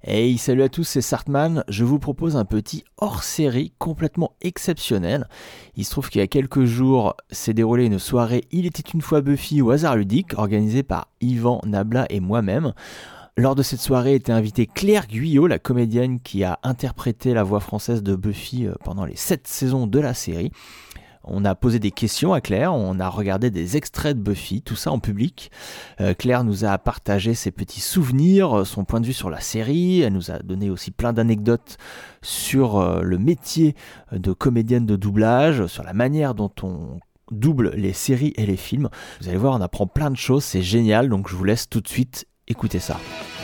Hey, salut à tous, c'est Sartman. Je vous propose un petit hors-série complètement exceptionnel. Il se trouve qu'il y a quelques jours s'est déroulée une soirée Il était une fois Buffy au hasard ludique, organisée par Yvan, Nabla et moi-même. Lors de cette soirée était invitée Claire Guyot, la comédienne qui a interprété la voix française de Buffy pendant les 7 saisons de la série. On a posé des questions à Claire, on a regardé des extraits de Buffy, tout ça en public. Claire nous a partagé ses petits souvenirs, son point de vue sur la série. Elle nous a donné aussi plein d'anecdotes sur le métier de comédienne de doublage, sur la manière dont on double les séries et les films. Vous allez voir, on apprend plein de choses, c'est génial, donc je vous laisse tout de suite écouter ça.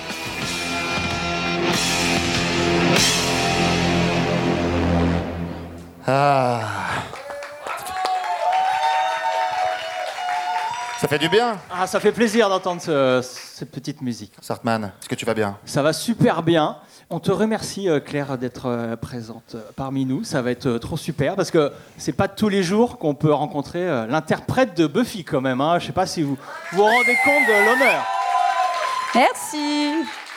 Ça fait du bien. Ça fait plaisir d'entendre cette petite musique. Sartman, est-ce que tu vas bien? Ça va super bien. On te remercie Claire d'être présente parmi nous. Ça va être trop super parce que c'est pas tous les jours qu'on peut rencontrer l'interprète de Buffy quand même. Je sais pas si vous vous rendez compte de l'honneur. Merci.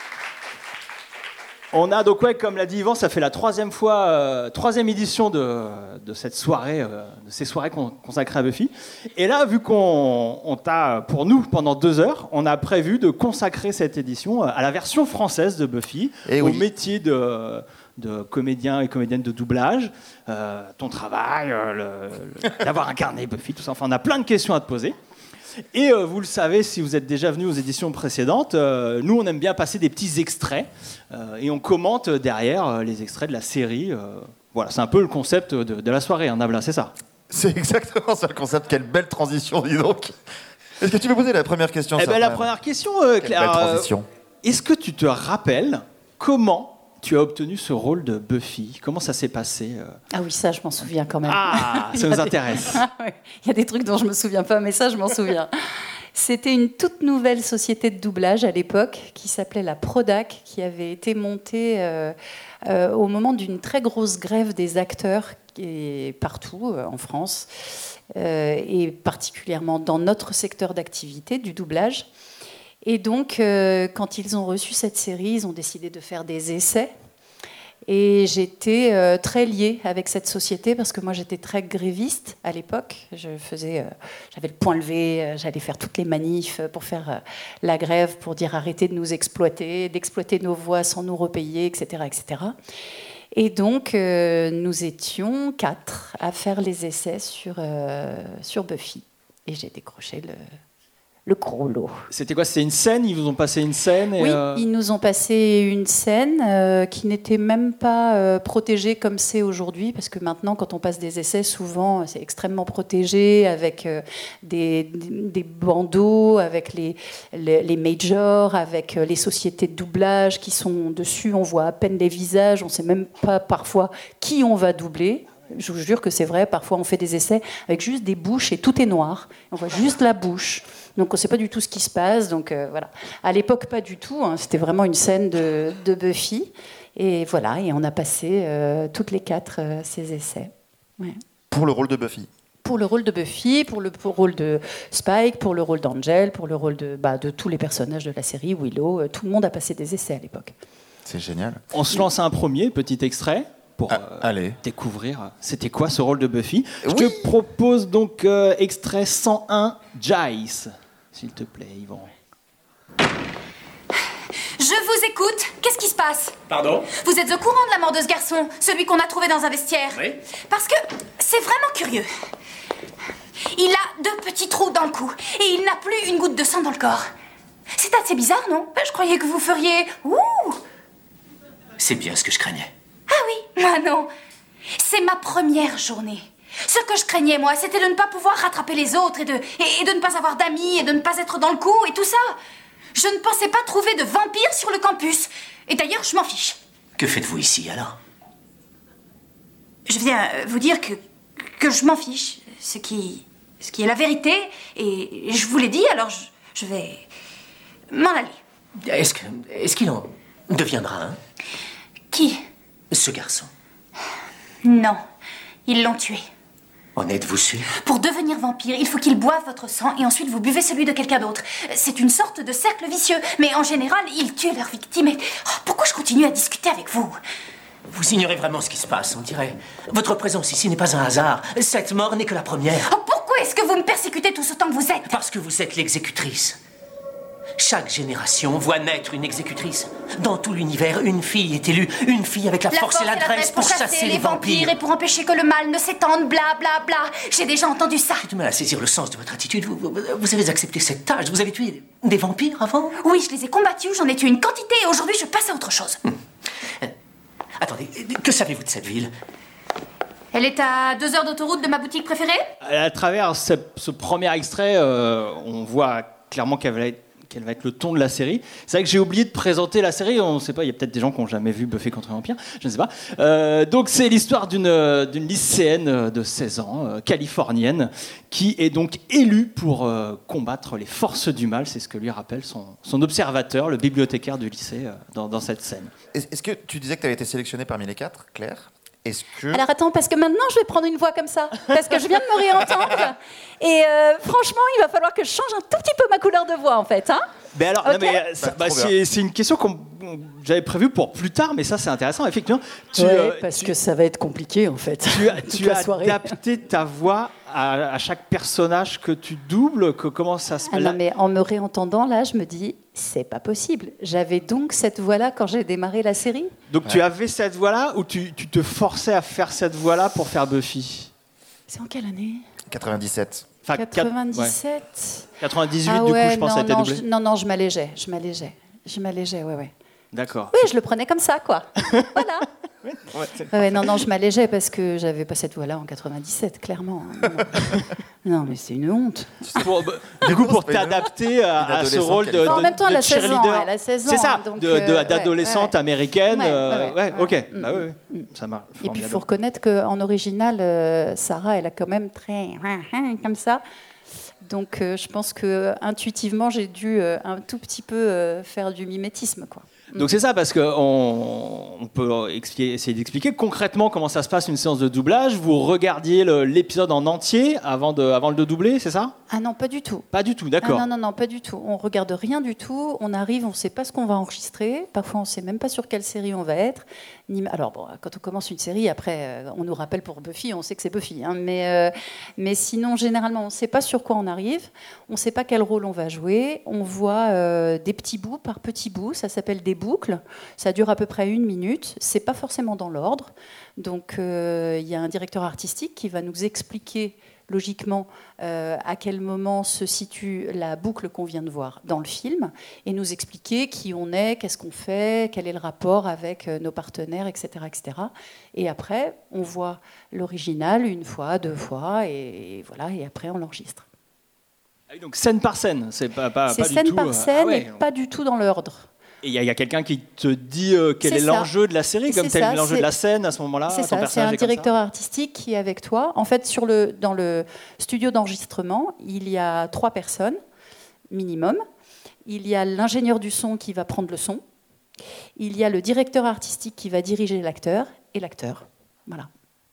On a donc, comme l'a dit Yvan, ça fait la troisième édition de cette soirée, de ces soirées consacrées à Buffy. Et là, vu qu'on t'a, pour nous, pendant 2 heures, on a prévu de consacrer cette édition à la version française de Buffy, au métier de comédien et comédienne de doublage, ton travail, d'avoir incarné Buffy, tout ça. Enfin, on a plein de questions à te poser. Et vous le savez, si vous êtes déjà venu aux éditions précédentes, nous on aime bien passer des petits extraits et on commente derrière les extraits de la série. Voilà, c'est un peu le concept de la soirée, Nabla, c'est ça? C'est exactement ça le concept, quelle belle transition, dis donc. Est-ce que tu veux poser la première question? La première question, Claire, belle transition. Est-ce que tu te rappelles comment tu as obtenu ce rôle de Buffy? Comment ça s'est passé? Ah oui, ça, je m'en souviens quand même. Ça nous intéresse. Il y a des trucs dont je ne me souviens pas, mais ça, je m'en souviens. C'était une toute nouvelle société de doublage à l'époque qui s'appelait la Prodac, qui avait été montée au moment d'une très grosse grève des acteurs partout en France, et particulièrement dans notre secteur d'activité du doublage. Et donc, quand ils ont reçu cette série, ils ont décidé de faire des essais. Et j'étais très liée avec cette société parce que moi, j'étais très gréviste à l'époque. J'avais le poing levé, j'allais faire toutes les manifs pour faire la grève, pour dire arrêtez de nous exploiter, d'exploiter nos voix sans nous repayer, etc., etc. Et donc, nous étions 4 à faire les essais sur Buffy. Et j'ai décroché le gros lot. C'était quoi? C'était une scène? Ils vous ont passé une scène? Oui, ils nous ont passé une scène qui n'était même pas protégée comme c'est aujourd'hui, parce que maintenant, quand on passe des essais, souvent, c'est extrêmement protégé, avec des bandeaux, avec les majors, avec les sociétés de doublage qui sont dessus. On voit à peine les visages, on ne sait même pas parfois qui on va doubler. Je vous jure que c'est vrai, parfois on fait des essais avec juste des bouches et tout est noir. On voit juste la bouche. Donc on ne sait pas du tout ce qui se passe. Donc voilà. À l'époque, pas du tout. C'était vraiment une scène de Buffy. Et voilà, et on a passé toutes les 4 ces essais. Ouais. Pour le rôle de Buffy? Pour le rôle de Buffy, pour le rôle de Spike, pour le rôle d'Angel, pour le rôle de tous les personnages de la série, Willow. Tout le monde a passé des essais à l'époque. C'est génial. On se lance un premier petit extrait pour découvrir c'était quoi ce rôle de Buffy. Je te propose donc extrait 101, Giles. S'il te plaît, Yvan. Je vous écoute. Qu'est-ce qui se passe? Pardon? Vous êtes au courant de la mort de ce garçon? Celui qu'on a trouvé dans un vestiaire? Oui. Parce que c'est vraiment curieux. Il a 2 petits trous dans le cou et il n'a plus une goutte de sang dans le corps. C'est assez bizarre, non? Je croyais que vous feriez... Ouh! C'est bien ce que je craignais. Ah oui, moi non. C'est ma première journée. Ce que je craignais, moi, c'était de ne pas pouvoir rattraper les autres et de ne pas avoir d'amis et de ne pas être dans le coup et tout ça. Je ne pensais pas trouver de vampires sur le campus. Et d'ailleurs, je m'en fiche. Que faites-vous ici, alors? Je viens vous dire que je m'en fiche. Ce qui est la vérité. Et je vous l'ai dit, alors je vais m'en aller. Est-ce qu'il en deviendra un? Qui? Ce garçon. Non, ils l'ont tué. En êtes-vous sûr? Pour devenir vampire, il faut qu'il boive votre sang et ensuite vous buvez celui de quelqu'un d'autre. C'est une sorte de cercle vicieux, mais en général, ils tuent leurs victimes. Et... pourquoi je continue à discuter avec vous? Vous ignorez vraiment ce qui se passe, on dirait. Votre présence ici n'est pas un hasard. Cette mort n'est que la première. Pourquoi est-ce que vous me persécutez tout ce temps que vous êtes? Parce que vous êtes l'exécutrice. Chaque génération voit naître une exécutrice. Dans tout l'univers, une fille est élue. Une fille avec la force et l'adresse pour chasser les vampires. Et pour empêcher que le mal ne s'étende, bla bla bla. J'ai déjà entendu ça. J'ai du mal à saisir le sens de votre attitude. Vous avez accepté cette tâche. Vous avez tué des vampires avant? Oui, je les ai combattus, j'en ai tué une quantité et aujourd'hui je passe à autre chose. Attendez, que savez-vous de cette ville? Elle est à 2 heures d'autoroute de ma boutique préférée? À travers ce premier extrait, on voit clairement quel va être le ton de la série. C'est vrai que j'ai oublié de présenter la série. On ne sait pas, il y a peut-être des gens qui n'ont jamais vu Buffy contre les vampires, je ne sais pas. Donc c'est l'histoire d'une lycéenne de 16 ans, californienne, qui est donc élue pour combattre les forces du mal. C'est ce que lui rappelle son observateur, le bibliothécaire du lycée, dans cette scène. Est-ce que tu disais que tu avais été sélectionnée parmi les 4, Claire? Est-ce que... Alors attends, parce que maintenant je vais prendre une voix comme ça, parce que je viens de me réentendre, et franchement il va falloir que je change un tout petit peu ma couleur de voix en fait. Hein. Mais alors, Okay. non, mais c'est une question que j'avais prévue pour plus tard, mais ça c'est intéressant. Effectivement, que ça va être compliqué en fait. Tu as adapté ta voix à chaque personnage que tu doubles. Comment ça se passe? Non, mais en me réentendant là, je me dis, c'est pas possible. J'avais donc cette voix-là quand j'ai démarré la série. Donc tu avais cette voix-là ou tu te forçais à faire cette voix-là pour faire Buffy? C'est en quelle année? 97. Enfin, 97. 98 Ah du ouais, coup, je pense, ça a été doublé. Non, je m'allégeais, ouais. D'accord. Oui, je le prenais comme ça, quoi. Voilà. Non, je m'allégeais parce que j'avais pas cette voix-là en 97, clairement. Non, mais c'est une honte. Du coup, pour t'adapter à ce rôle de en même temps, elle a 16 ans. cheerleader. Elle a 16 ans. C'est ça, donc, d'adolescente américaine. Ok. Mm. Ça marche. Et puis, il faut reconnaître qu'en original, Sarah, elle a quand même très... comme ça. Donc, je pense que intuitivement, j'ai dû un tout petit peu faire du mimétisme, quoi. Donc c'est ça, parce qu'on peut essayer d'expliquer concrètement comment ça se passe une séance de doublage. Vous regardiez l'épisode en entier avant de le doubler, c'est ça? Ah non, pas du tout. Pas du tout, d'accord. Ah non, pas du tout. On regarde rien du tout. On arrive, on ne sait pas ce qu'on va enregistrer. Parfois, on ne sait même pas sur quelle série on va être. Alors bon, quand on commence une série, après, on nous rappelle pour Buffy, on sait que c'est Buffy. Hein. Mais sinon, généralement, on ne sait pas sur quoi on arrive. On ne sait pas quel rôle on va jouer. On voit des petits bouts par petits bouts. Ça s'appelle des boucles. Ça dure à peu près 1 minute. C'est pas forcément dans l'ordre. Donc, il y a un directeur artistique qui va nous expliquer logiquement à quel moment se situe la boucle qu'on vient de voir dans le film et nous expliquer qui on est, qu'est-ce qu'on fait, quel est le rapport avec nos partenaires, etc., etc. Et après, on voit l'original 1 fois, 2 fois, et voilà, et après on l'enregistre. Donc scène par scène, c'est pas du tout... C'est scène par scène et pas du tout dans l'ordre. Et il y a quelqu'un qui te dit quel est l'enjeu de la série, comme tel l'enjeu de la scène à ce moment-là. C'est ça, c'est un directeur artistique qui est avec toi. En fait, dans le studio d'enregistrement, il y a 3 personnes minimum. Il y a l'ingénieur du son qui va prendre le son. Il y a le directeur artistique qui va diriger l'acteur et l'acteur. Voilà.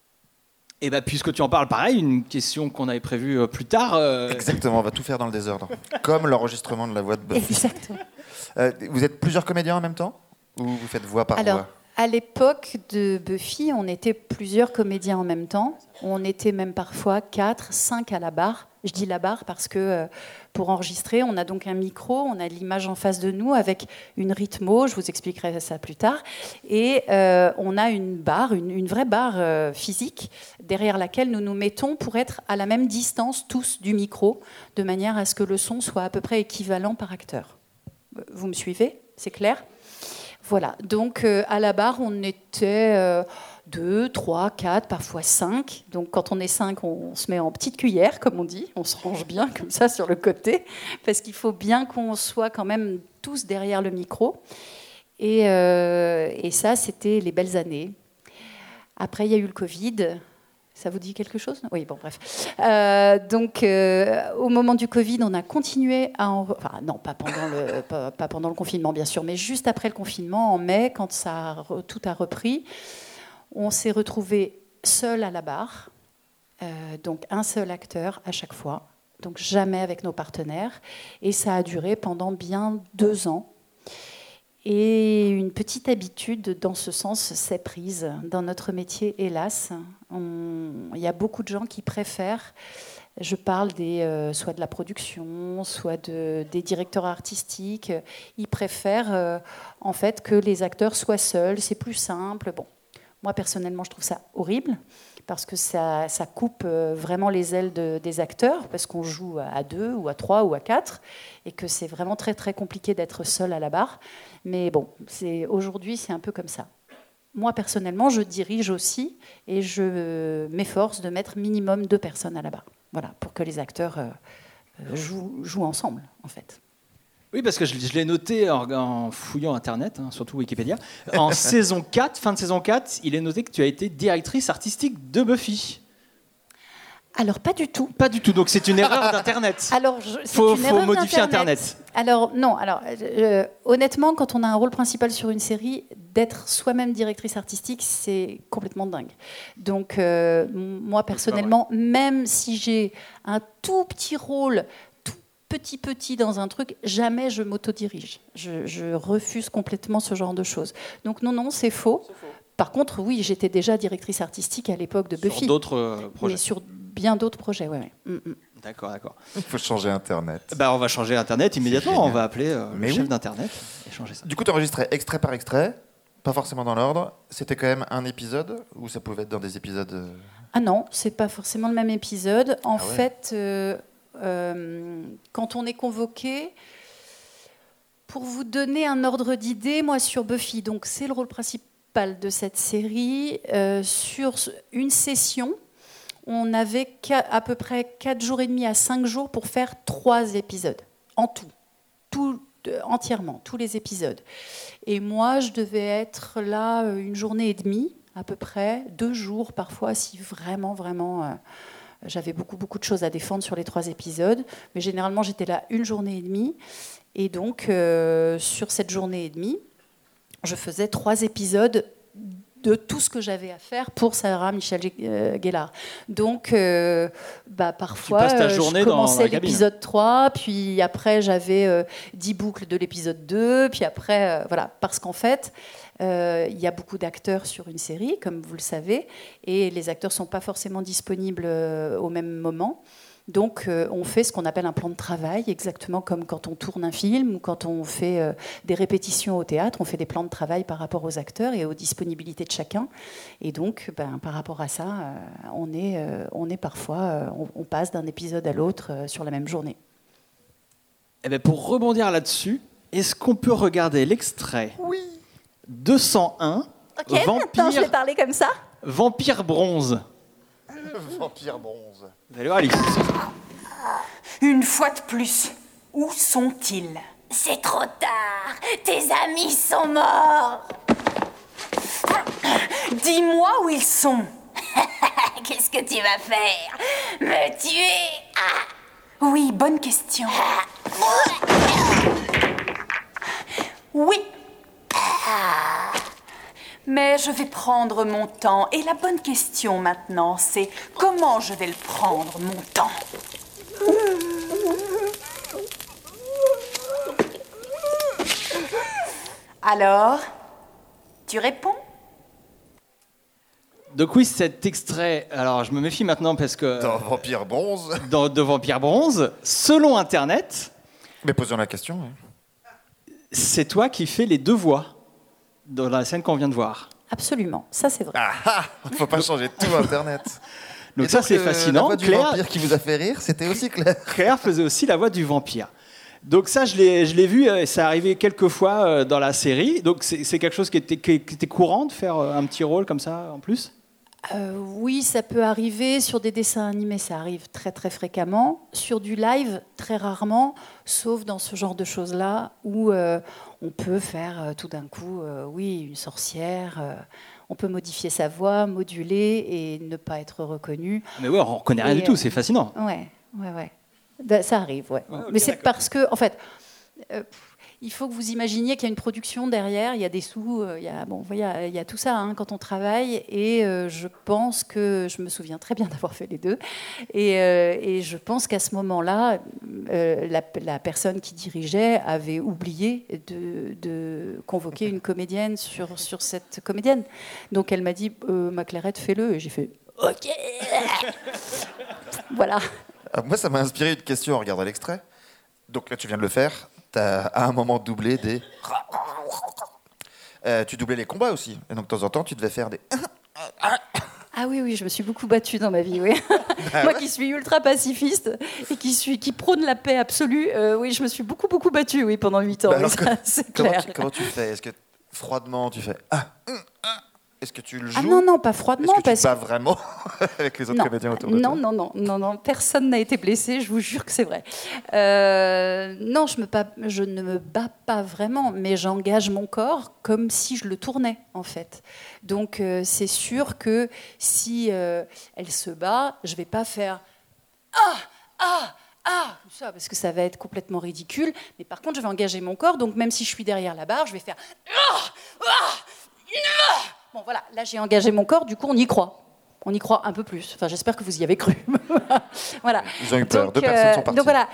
Et puisque tu en parles, pareil, une question qu'on avait prévue plus tard. Exactement, on va tout faire dans le désordre. Comme l'enregistrement de la voix de Buffy. Exactement. Vous êtes plusieurs comédiens en même temps? Ou vous faites voix par voix? À l'époque de Buffy, on était plusieurs comédiens en même temps. On était même parfois 4, 5 à la barre. Je dis la barre parce que pour enregistrer, on a donc un micro, on a l'image en face de nous avec une rythmo, je vous expliquerai ça plus tard, et on a une barre, une vraie barre physique derrière laquelle nous nous mettons pour être à la même distance tous du micro, de manière à ce que le son soit à peu près équivalent par acteur. Vous me suivez? C'est clair? Voilà, donc à la barre, on était 2, 3, 4, parfois 5. Donc quand on est 5, on se met en petite cuillère, comme on dit. On se range bien comme ça sur le côté, parce qu'il faut bien qu'on soit quand même tous derrière le micro. Et ça, c'était les belles années. Après, il y a eu le Covid. Ça vous dit quelque chose? Oui, bon, bref. Donc, au moment du Covid, on a continué à... Enfin, non, pas pendant le confinement, bien sûr, mais juste après le confinement, en mai, quand tout a repris, on s'est retrouvés seuls à la barre, Donc un seul acteur à chaque fois, donc jamais avec nos partenaires. Et ça a duré pendant bien 2 ans. Et une petite habitude dans ce sens s'est prise dans notre métier, hélas. Il y a beaucoup de gens qui préfèrent, je parle soit de la production, soit des directeurs artistiques, ils préfèrent en fait que les acteurs soient seuls, c'est plus simple. Bon, moi personnellement je trouve ça horrible, parce que ça coupe vraiment les ailes des acteurs, parce qu'on joue à 2 ou à 3 ou à 4, et que c'est vraiment très très compliqué d'être seul à la barre. Mais bon, aujourd'hui c'est un peu comme ça. Moi personnellement, je dirige aussi, et je m'efforce de mettre minimum 2 personnes à la barre. Voilà, pour que les acteurs jouent ensemble, en fait. Oui, parce que je l'ai noté en fouillant Internet, surtout Wikipédia. En saison 4, fin de saison 4, il est noté que tu as été directrice artistique de Buffy. Alors, pas du tout. Pas du tout, donc c'est une erreur d'Internet. Alors, faut modifier Internet. Alors, non. Alors, honnêtement, quand on a un rôle principal sur une série, d'être soi-même directrice artistique, c'est complètement dingue. Donc, moi, personnellement, même si j'ai un tout petit rôle, petit dans un truc, jamais je m'autodirige. Je refuse complètement ce genre de choses. Donc non, c'est faux. Par contre, oui, j'étais déjà directrice artistique à l'époque de Buffy. Sur d'autres projets. Mais sur bien d'autres projets, oui. D'accord. Il faut changer Internet. On va changer Internet immédiatement. On va appeler le chef d'Internet et changer ça. Du coup, tu enregistrais extrait par extrait, pas forcément dans l'ordre. C'était quand même un épisode, ou ça pouvait être dans des épisodes Ah non, c'est pas forcément le même épisode. En fait... quand on est convoqué, pour vous donner un ordre d'idée, moi sur Buffy, donc c'est le rôle principal de cette série, sur une session, on avait à peu près 4 jours et demi à 5 jours pour faire 3 épisodes, en tout entièrement, tous les épisodes. Et moi, je devais être là 1 journée et demie, à peu près, 2 jours parfois, si vraiment... j'avais beaucoup de choses à défendre sur les 3 épisodes, mais généralement j'étais là 1 journée et demie. Et donc, sur cette journée et demie, je faisais 3 épisodes de tout ce que j'avais à faire pour Sarah Michelle Gellar. Donc, parfois, je commençais l'épisode 3, puis après j'avais 10 boucles de l'épisode 2, puis après, voilà, parce qu'en fait... il y a beaucoup d'acteurs sur une série, comme vous le savez, et les acteurs ne sont pas forcément disponibles au même moment. Donc, on fait ce qu'on appelle un plan de travail, exactement comme quand on tourne un film ou quand on fait des répétitions au théâtre. On fait des plans de travail par rapport aux acteurs et aux disponibilités de chacun. Et donc, par rapport à ça, on est parfois, on passe d'un épisode à l'autre sur la même journée. Pour rebondir là-dessus, est-ce qu'on peut regarder l'extrait ? Oui. 201, Ok, maintenant je vais parler comme ça. Vampire bronze. Vampire bronze. Vous allez voir, Alice. Une fois de plus, où sont-ils ? C'est trop tard. Tes amis sont morts. Dis-moi où ils sont. Qu'est-ce que tu vas faire ? Me tuer ? Oui, bonne question. Oui. Mais je vais prendre mon temps. Et la bonne question maintenant, c'est comment je vais le prendre, mon temps ? Alors, tu réponds ? Donc oui, cet extrait, alors je me méfie maintenant parce que... Dans Vampire bronze. De Vampire bronze, selon Internet... Mais posons la question. C'est toi qui fais les 2 voix dans la scène qu'on vient de voir. Absolument, ça c'est vrai. Il ne faut pas changer tout Internet. Donc ça c'est fascinant. La voix du vampire qui vous a fait rire, c'était aussi Claire. Claire faisait aussi la voix du vampire. Donc ça je l'ai vu, ça arrivé quelques fois dans la série. Donc c'est quelque chose qui était courant de faire un petit rôle comme ça en plus ? Oui, ça peut arriver. Sur des dessins animés, ça arrive très très fréquemment. Sur du live, très rarement, sauf dans ce genre de choses-là où on peut faire tout d'un coup, une sorcière. On peut modifier sa voix, moduler et ne pas être reconnu. Mais ouais, on ne reconnaît rien du tout, c'est fascinant. Ouais. Ça arrive, ouais. Mais c'est parce que, en fait... il faut que vous imaginiez qu'il y a une production derrière, il y a des sous, il y a tout ça quand on travaille. Et je pense que je me souviens très bien d'avoir fait les deux. Et je pense qu'à ce moment-là, la personne qui dirigeait avait oublié de convoquer une comédienne sur cette comédienne. Donc elle m'a dit ma Clairette, fais-le. Et j'ai fait OK. Voilà. Moi, ça m'a inspiré une question en regardant l'extrait. Donc là, tu viens de le faire. Tu as à un moment doublé des... tu doublais les combats aussi. Et donc, de temps en temps, tu devais faire des... Ah oui, je me suis beaucoup battue dans ma vie, oui. Moi qui suis ultra pacifiste et qui prône la paix absolue, oui, je me suis beaucoup battue, oui, pendant 8 ans. Alors, c'est clair. Comment tu fais? Est-ce que froidement, tu fais... Est-ce que tu le joues? Ah non, pas froidement. Est-ce que tu te bats vraiment avec les autres comédiens autour de toi? Non, personne n'a été blessé, je vous jure que c'est vrai. Non, je ne me bats pas vraiment, mais j'engage mon corps comme si je le tournais, en fait. Donc, c'est sûr que si elle se bat, je ne vais pas faire tout ça, parce que ça va être complètement ridicule. Mais par contre, je vais engager mon corps, donc même si je suis derrière la barre, je vais faire Bon, voilà, là j'ai engagé mon corps, du coup on y croit. On y croit un peu plus. Enfin, j'espère que vous y avez cru. Voilà. Ils ont eu peur. 2 personnes sont parties. Donc voilà.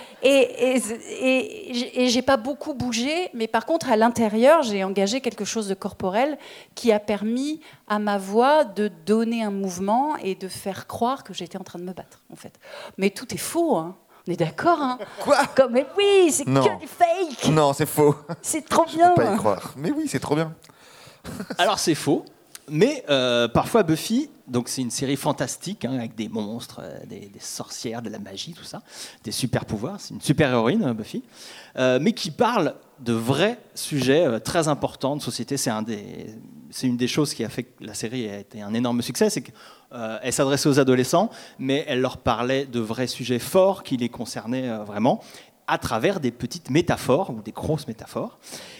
Et j'ai pas beaucoup bougé, mais par contre, à l'intérieur, j'ai engagé quelque chose de corporel qui a permis à ma voix de donner un mouvement et de faire croire que j'étais en train de me battre, en fait. Mais tout est faux, hein. On est d'accord, hein? Quoi? Mais oui, c'est que du fake. Non, c'est faux. C'est trop bien. Je peux pas y croire. Mais oui, c'est trop bien. Alors c'est faux, mais parfois Buffy, donc c'est une série fantastique avec des monstres, des sorcières, de la magie, tout ça, des super pouvoirs. C'est une super héroïne, Buffy, mais qui parle de vrais sujets très importants de société. C'est une des choses qui a fait que la série a été un énorme succès, c'est qu'elle s'adressait aux adolescents, mais elle leur parlait de vrais sujets forts qui les concernaient vraiment, à travers des petites métaphores ou des grosses métaphores.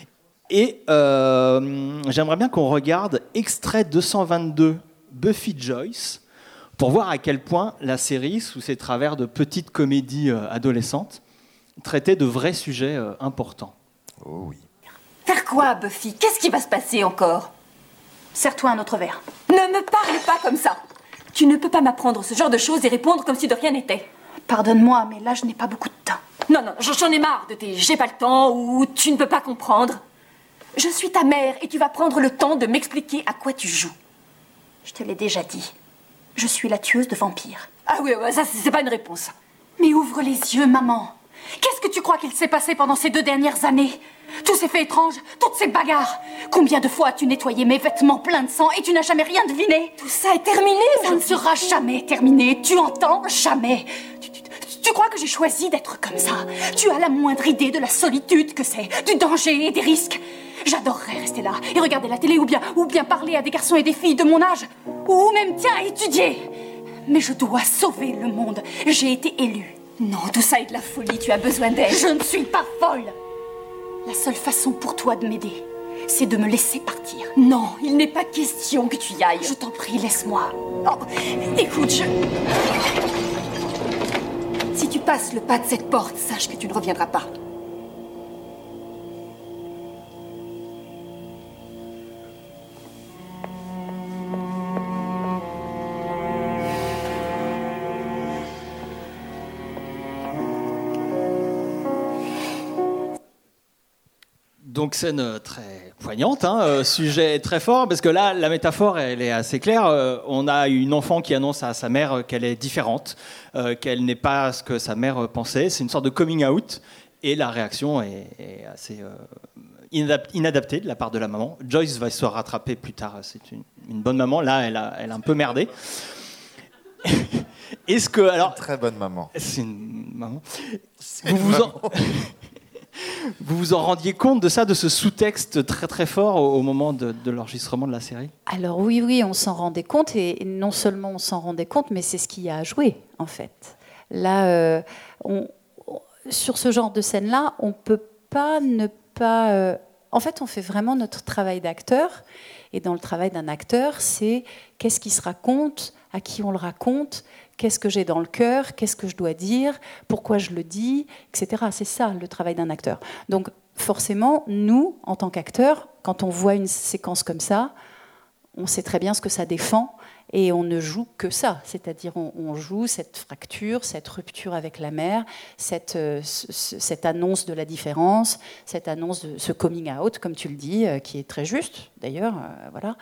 Et j'aimerais bien qu'on regarde extrait 222 Buffy Joyce pour voir à quel point la série, sous ses travers de petites comédies adolescentes, traitait de vrais sujets importants. Oh oui. Faire quoi, Buffy? Qu'est-ce qui va se passer encore? Serre-toi un autre verre. Ne me parle pas comme ça. Tu ne peux pas m'apprendre ce genre de choses et répondre comme si de rien n'était. Pardonne-moi, mais là, je n'ai pas beaucoup de temps. Non, j'en ai marre de tes « j'ai pas le temps » ou « tu ne peux pas comprendre ». Je suis ta mère et tu vas prendre le temps de m'expliquer à quoi tu joues. Je te l'ai déjà dit. Je suis la tueuse de vampires. Ah oui, ça c'est pas une réponse. Mais ouvre les yeux, maman. Qu'est-ce que tu crois qu'il s'est passé pendant ces 2 dernières années? Tous ces faits étranges, toutes ces bagarres. Combien de fois as-tu nettoyé mes vêtements pleins de sang et tu n'as jamais rien deviné? Tout ça est terminé. Ça ne sera jamais terminé. Tu entends? Jamais. Tu crois que j'ai choisi d'être comme ça? Tu as la moindre idée de la solitude que c'est, du danger et des risques. J'adorerais rester là et regarder la télé ou bien parler à des garçons et des filles de mon âge. Ou même, tiens, étudier. Mais je dois sauver le monde. J'ai été élue. Non, tout ça est de la folie, tu as besoin d'aide. Je ne suis pas folle. La seule façon pour toi de m'aider, c'est de me laisser partir. Non, il n'est pas question que tu y ailles. Je t'en prie, laisse-moi. Oh, écoute, Si tu passes le pas de cette porte, sache que tu ne reviendras pas. Donc scène très poignante, sujet très fort, parce que là, la métaphore, elle est assez claire. On a une enfant qui annonce à sa mère qu'elle est différente, qu'elle n'est pas ce que sa mère pensait. C'est une sorte de coming out, et la réaction est assez inadaptée de la part de la maman. Joyce va se rattraper plus tard, c'est une bonne maman. Là, elle a un peu merdé. Est-ce que, alors, une très bonne maman. C'est une maman. Vous vous en rendiez compte de ça, de ce sous-texte très très fort au moment de l'enregistrement de la série? Alors oui, on s'en rendait compte, et non seulement on s'en rendait compte, mais c'est ce qui a joué, en fait. Là, sur ce genre de scène-là, on ne peut pas ne pas... En fait, on fait vraiment notre travail d'acteur, et dans le travail d'un acteur, c'est qu'est-ce qui se raconte, à qui on le raconte, qu'est-ce que j'ai dans le cœur, qu'est-ce que je dois dire, pourquoi je le dis, etc. C'est ça le travail d'un acteur. Donc forcément, nous, en tant qu'acteurs, quand on voit une séquence comme ça, on sait très bien ce que ça défend et on ne joue que ça. C'est-à-dire on joue cette fracture, cette rupture avec la mère, cette annonce de la différence, cette annonce de ce coming out, comme tu le dis, qui est très juste, d'ailleurs. Voilà.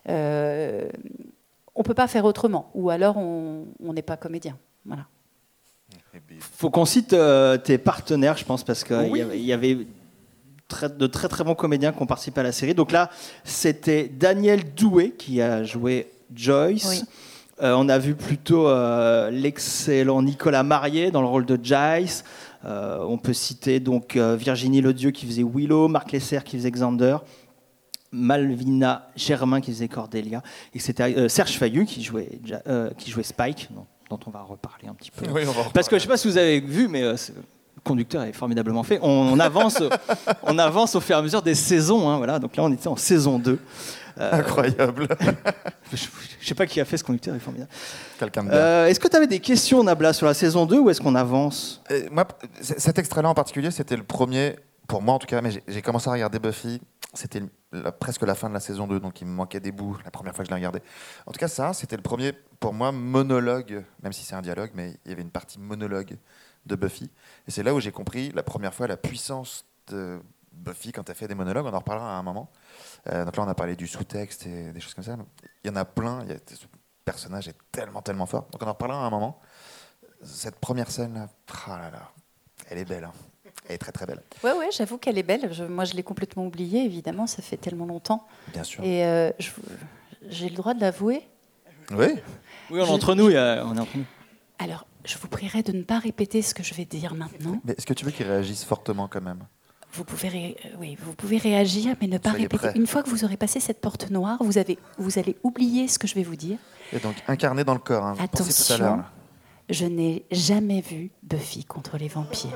On ne peut pas faire autrement, ou alors on n'est pas comédien. Voilà. Faut qu'on cite tes partenaires, je pense, parce qu'il y avait de très très bons comédiens qui ont participé à la série. Donc là, c'était Daniel Doué qui a joué Joyce. Oui. On a vu plutôt l'excellent Nicolas Marié dans le rôle de Giles. On peut citer donc Virginie Ledieu qui faisait Willow, Marc Lesser qui faisait Xander, Malvina Germain qui faisait Cordelia, et c'était Serge Fayut qui jouait Spike, dont on va reparler un petit peu. Oui, on va Parce que je ne sais pas si vous avez vu, mais le conducteur est formidablement fait. On avance au fur et à mesure des saisons. Hein, voilà. Donc là, on était en saison 2. Incroyable. Je ne sais pas qui a fait ce conducteur, il est formidable. Quelqu'un de bien. Est-ce que tu avais des questions, Nabla, sur la saison 2 ou est-ce qu'on avance ? Moi, cet extrait-là en particulier, c'était le premier, pour moi en tout cas, mais j'ai commencé à regarder Buffy, c'était presque la fin de la saison 2, donc il me manquait des bouts la première fois que je l'ai regardé. En tout cas, ça, c'était le premier, pour moi, monologue, même si c'est un dialogue, mais il y avait une partie monologue de Buffy. Et c'est là où j'ai compris la première fois la puissance de Buffy quand elle fait des monologues. On en reparlera à un moment. Donc là, on a parlé du sous-texte et des choses comme ça. Il y en a plein. Ce personnage est tellement fort. Donc on en reparlera à un moment. Cette première scène, elle est belle. Hein. Elle est très belle. Ouais, j'avoue qu'elle est belle. Moi, je l'ai complètement oubliée, évidemment. Ça fait tellement longtemps. Bien sûr. Et j'ai le droit de l'avouer. Oui. Oui, on est entre nous. Alors, je vous prierai de ne pas répéter ce que je vais dire maintenant. Mais est-ce que tu veux qu'il réagisse fortement quand même ? Vous pouvez réagir, mais ne pas Soyez répéter. prêts. Une fois que vous aurez passé cette porte noire, vous allez oublier ce que je vais vous dire. Et donc, incarné dans le corps. Hein. Pensez tout à l'heure, Attention, là. je n'ai jamais vu Buffy contre les vampires.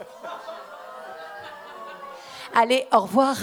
Allez, au revoir.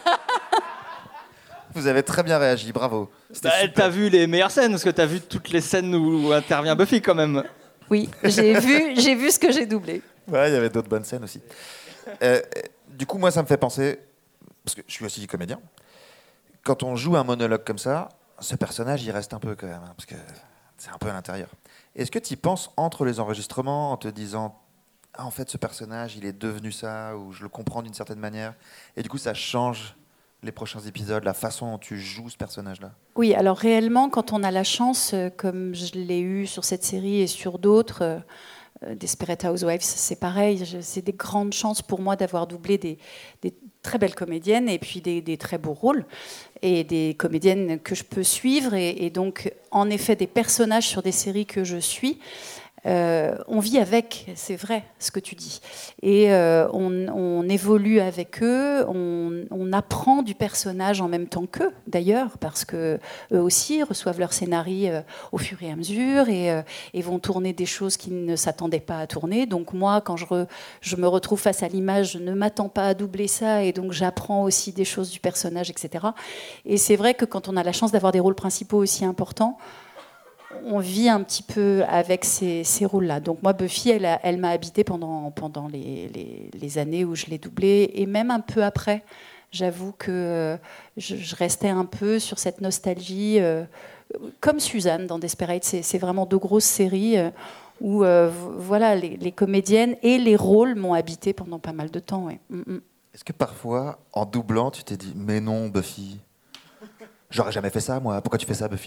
Vous avez très bien réagi, bravo. T'as vu les meilleures scènes, parce que t'as vu toutes les scènes où intervient Buffy quand même. Oui, j'ai vu ce que j'ai doublé. Ouais, il y avait d'autres bonnes scènes aussi. Du coup, moi, ça me fait penser, parce que je suis aussi comédien, quand on joue un monologue comme ça, ce personnage, il reste un peu quand même, hein, parce que c'est un peu à l'intérieur. Est-ce que tu y penses entre les enregistrements, en te disant, en fait, ce personnage, il est devenu ça, ou je le comprends d'une certaine manière, et du coup, ça change les prochains épisodes, la façon dont tu joues ce personnage-là? Oui, alors réellement, quand on a la chance, comme je l'ai eu sur cette série et sur d'autres, Desperate Housewives, c'est pareil. C'est des grandes chances pour moi d'avoir doublé des très belles comédiennes et puis des très beaux rôles et des comédiennes que je peux suivre et donc en effet des personnages sur des séries que je suis. On vit avec, c'est vrai ce que tu dis, et on évolue avec eux, on apprend du personnage en même temps qu'eux d'ailleurs, parce que eux aussi reçoivent leur scénario au fur et à mesure et vont tourner des choses qu'ils ne s'attendaient pas à tourner. Donc moi, quand je me retrouve face à l'image, je ne m'attends pas à doubler ça, et donc j'apprends aussi des choses du personnage, etc. Et c'est vrai que quand on a la chance d'avoir des rôles principaux aussi importants, on vit un petit peu avec ces rôles-là. Donc moi, Buffy, elle m'a habité pendant les années où je l'ai doublée, et même un peu après. J'avoue que je restais un peu sur cette nostalgie, comme Suzanne dans Desperate. C'est vraiment deux grosses séries où voilà, les comédiennes et les rôles m'ont habité pendant pas mal de temps. Ouais. Est-ce que parfois, en doublant, tu t'es dit « Mais non, Buffy, j'aurais jamais fait ça, moi. Pourquoi tu fais ça, Buffy ?»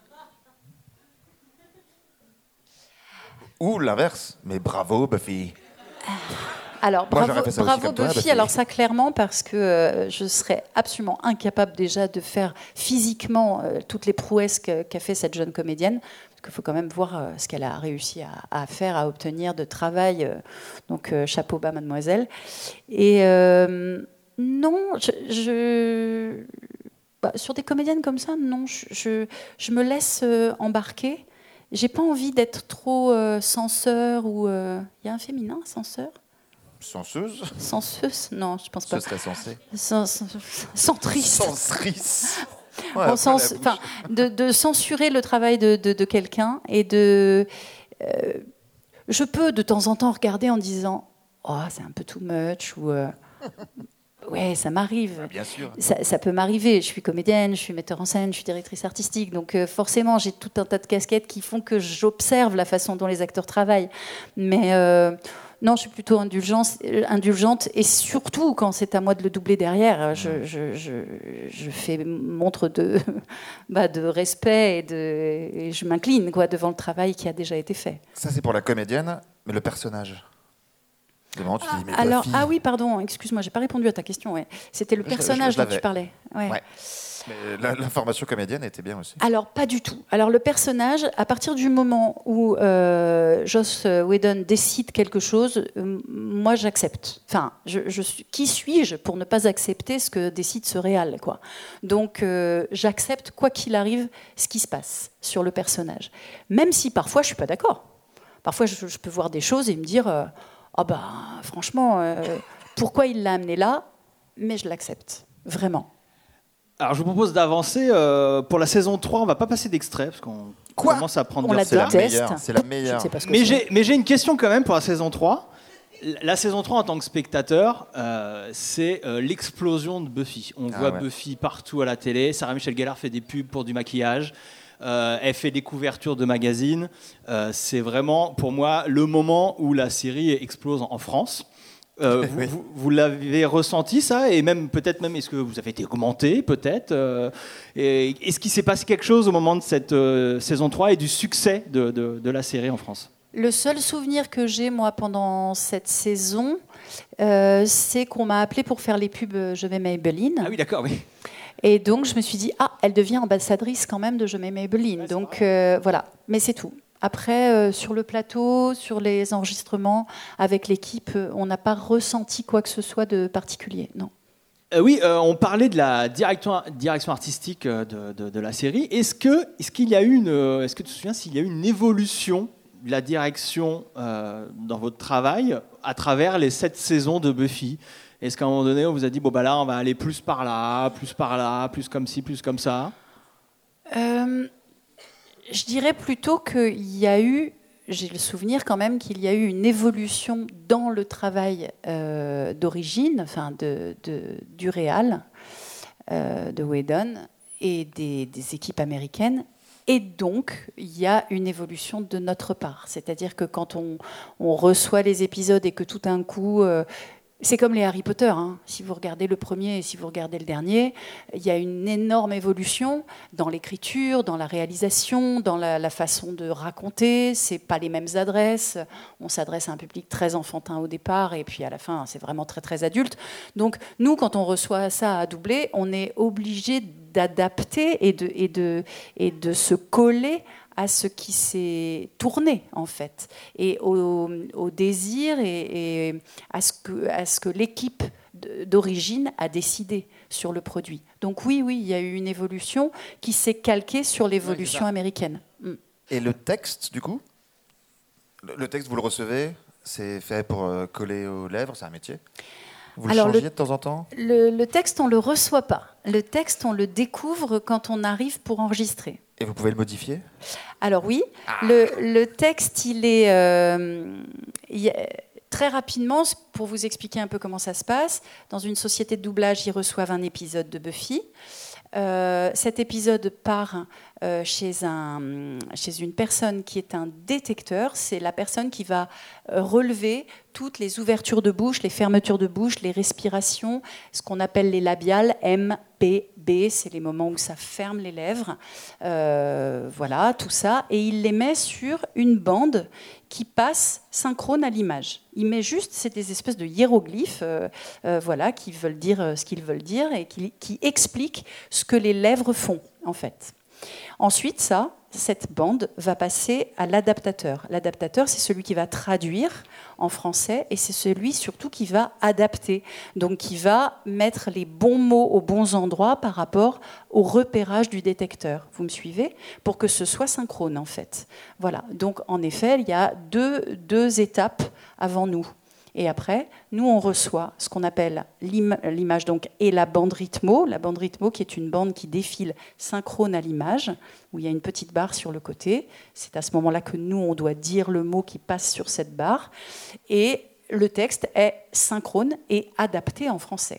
Ou l'inverse, mais bravo Buffy. Alors Moi, j'aurais fait ça aussi bravo comme toi, Buffy. Buffy. Alors ça clairement, parce que je serais absolument incapable déjà de faire physiquement toutes les prouesses qu'a fait cette jeune comédienne. Parce qu'il faut quand même voir ce qu'elle a réussi à faire, à obtenir de travail. Donc chapeau bas, mademoiselle. Et non, sur des comédiennes comme ça, non, je me laisse embarquer. J'ai pas envie d'être trop censeur ou... Il y a un féminin, censeur ? Censeuse ? Censeuse ? Non, je pense pas. Ce serait censé. Centriste. Censtrice. Ouais, de censurer le travail de quelqu'un et de... je peux de temps en temps regarder en disant « Oh, c'est un peu too much » ou Ouais, ça m'arrive. Bien sûr. Ça peut m'arriver. Je suis comédienne, je suis metteur en scène, je suis directrice artistique. Donc forcément, j'ai tout un tas de casquettes qui font que j'observe la façon dont les acteurs travaillent. Mais non, je suis plutôt indulgente. Et surtout, quand c'est à moi de le doubler derrière, je fais montre de respect et je m'incline devant le travail qui a déjà été fait. Ça, c'est pour la comédienne, mais le personnage. Moment, tu dis, Ah oui, pardon, excuse-moi, j'ai pas répondu à ta question. Ouais. C'était le personnage dont tu parlais. Ouais. Mais l'information comédienne était bien aussi. Alors, pas du tout. Alors, le personnage, à partir du moment où Joss Whedon décide quelque chose, moi, j'accepte. Enfin, qui suis-je pour ne pas accepter ce que décide ce réal, quoi. Donc, j'accepte, quoi qu'il arrive, ce qui se passe sur le personnage. Même si, parfois, je suis pas d'accord. Parfois, je peux voir des choses et me dire... franchement, pourquoi il l'a amené là? Mais je l'accepte, vraiment. Alors, je vous propose d'avancer. Pour la saison 3, on ne va pas passer d'extrait, parce qu'on commence à prendre... On la déteste. C'est la meilleure. Je ne sais pas ce que mais j'ai une question quand même pour la saison 3. La saison 3, en tant que spectateur, c'est l'explosion de Buffy. On voit Buffy partout à la télé. Sarah Michelle Gellar fait des pubs pour du maquillage. Elle fait des couvertures de magazines. C'est vraiment, pour moi, le moment où la série explose en France. Vous l'avez ressenti, ça? Et même, peut-être même, est-ce que vous avez été augmenté, peut-être? Est-ce qu'il s'est passé quelque chose au moment de cette saison 3 et du succès de la série en France? Le seul souvenir que j'ai, moi, pendant cette saison, c'est qu'on m'a appelé pour faire les pubs Je vais Maybelline. Ah oui, d'accord, oui. Et donc, je me suis dit, elle devient ambassadrice quand même de Je m'aime Maybelline. Donc, voilà. Mais c'est tout. Après, sur le plateau, sur les enregistrements, avec l'équipe, on n'a pas ressenti quoi que ce soit de particulier, non. Oui, on parlait de la direction artistique de la série. Est-ce que tu te souviens s'il y a eu une évolution de la direction dans votre travail à travers les 7 saisons de Buffy? Est-ce qu'à un moment donné, on vous a dit, là, on va aller plus par là, plus comme ci, plus comme ça? Je dirais plutôt qu'il y a eu, j'ai le souvenir quand même qu'il y a eu une évolution dans le travail d'origine, enfin du réal, de Whedon et des équipes américaines. Et donc, il y a une évolution de notre part. C'est-à-dire que quand on reçoit les épisodes et que tout d'un coup... c'est comme les Harry Potter, hein. Si vous regardez le premier et si vous regardez le dernier, il y a une énorme évolution dans l'écriture, dans la réalisation, dans la façon de raconter. C'est pas les mêmes adresses. On s'adresse à un public très enfantin au départ et puis à la fin, c'est vraiment très très adulte. Donc nous, quand on reçoit ça à doubler, on est obligé d'adapter et de se coller à ce qui s'est tourné, en fait, et au désir et à ce que l'équipe d'origine a décidé sur le produit. Donc oui, il y a eu une évolution qui s'est calquée sur l'évolution américaine. Et le texte, du coup? Le texte, vous le recevez? C'est fait pour coller aux lèvres? C'est un métier? Vous le changiez de temps en temps? Le texte, on ne le reçoa pas. Le texte, on le découvre quand on arrive pour enregistrer. Et vous pouvez le modifier? Alors oui, le texte, il est très rapidement, pour vous expliquer un peu comment ça se passe, dans une société de doublage, ils reçoivent un épisode de Buffy. Cet épisode part chez une personne qui est un détecteur. C'est la personne qui va relever toutes les ouvertures de bouche, les fermetures de bouche, les respirations, ce qu'on appelle les labiales, M, P, B, c'est les moments où ça ferme les lèvres. Voilà, tout ça. Et il les met sur une bande qui passe synchrone à l'image. Il met juste, c'est des espèces de hiéroglyphes voilà, qui veulent dire ce qu'ils veulent dire et qui expliquent ce que les lèvres font, en fait. Ensuite, cette bande va passer à l'adaptateur. L'adaptateur, c'est celui qui va traduire en français et c'est celui surtout qui va adapter. Donc, qui va mettre les bons mots aux bons endroits par rapport au repérage du détecteur. Vous me suivez? Pour que ce soit synchrone, en fait. Voilà. Donc, en effet, il y a deux étapes avant nous. Et après, nous, on reçoit ce qu'on appelle l'image donc, et la bande rythmo. La bande rythmo qui est une bande qui défile synchrone à l'image, où il y a une petite barre sur le côté. C'est à ce moment-là que nous, on doit dire le mot qui passe sur cette barre. Et le texte est synchrone et adapté en français.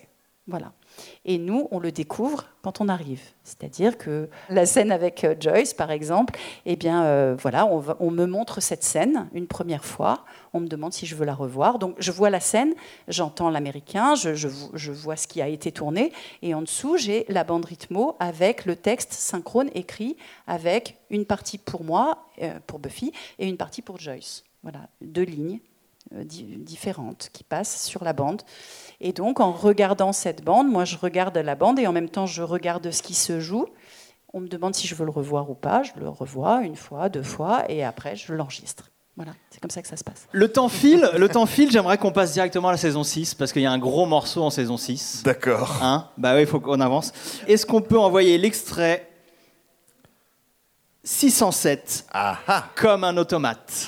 Voilà. Et nous, on le découvre quand on arrive. C'est-à-dire que la scène avec Joyce, par exemple, eh bien, voilà, on me montre cette scène une première fois. On me demande si je veux la revoir. Donc, je vois la scène, j'entends l'américain, je vois ce qui a été tourné. Et en dessous, j'ai la bande rythmo avec le texte synchrone écrit avec une partie pour moi, pour Buffy, et une partie pour Joyce. Voilà, 2 lignes différentes qui passent sur la bande. Et donc, en regardant cette bande, moi, je regarde la bande et en même temps, je regarde ce qui se joue. On me demande si je veux le revoir ou pas. Je le revois 1 fois, 2 fois, et après, je l'enregistre. Voilà, c'est comme ça que ça se passe. Le temps file, j'aimerais qu'on passe directement à la saison 6, parce qu'il y a un gros morceau en saison 6. D'accord. Hein, bah oui, il faut qu'on avance. Est-ce qu'on peut envoyer l'extrait 607 comme un automate?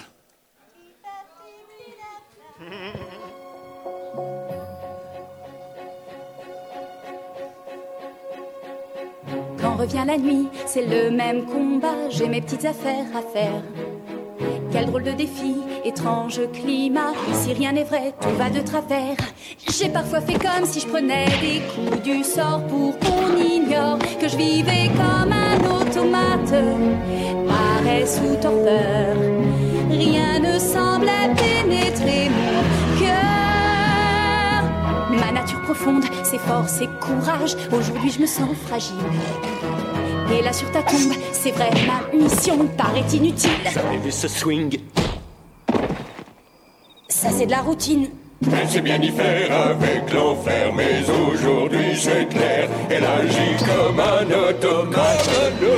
Quand revient la nuit, c'est le même combat, j'ai mes petites affaires à faire. Quel drôle de défi, étrange climat, si rien n'est vrai, tout va de travers. J'ai parfois fait comme si je prenais des coups du sort pour qu'on ignore que je vivais comme un automate, paresse ou torpeur. Rien ne semblait pénétrer mon cœur. Ma nature profonde, ses forces, ses courages, aujourd'hui je me sens fragile. Et là sur ta tombe, c'est vrai, ma mission paraît inutile. J'avais vu ce swing. Ça c'est de la routine. Elle sait bien y faire avec l'enfer, mais aujourd'hui c'est clair, elle agit comme un automate,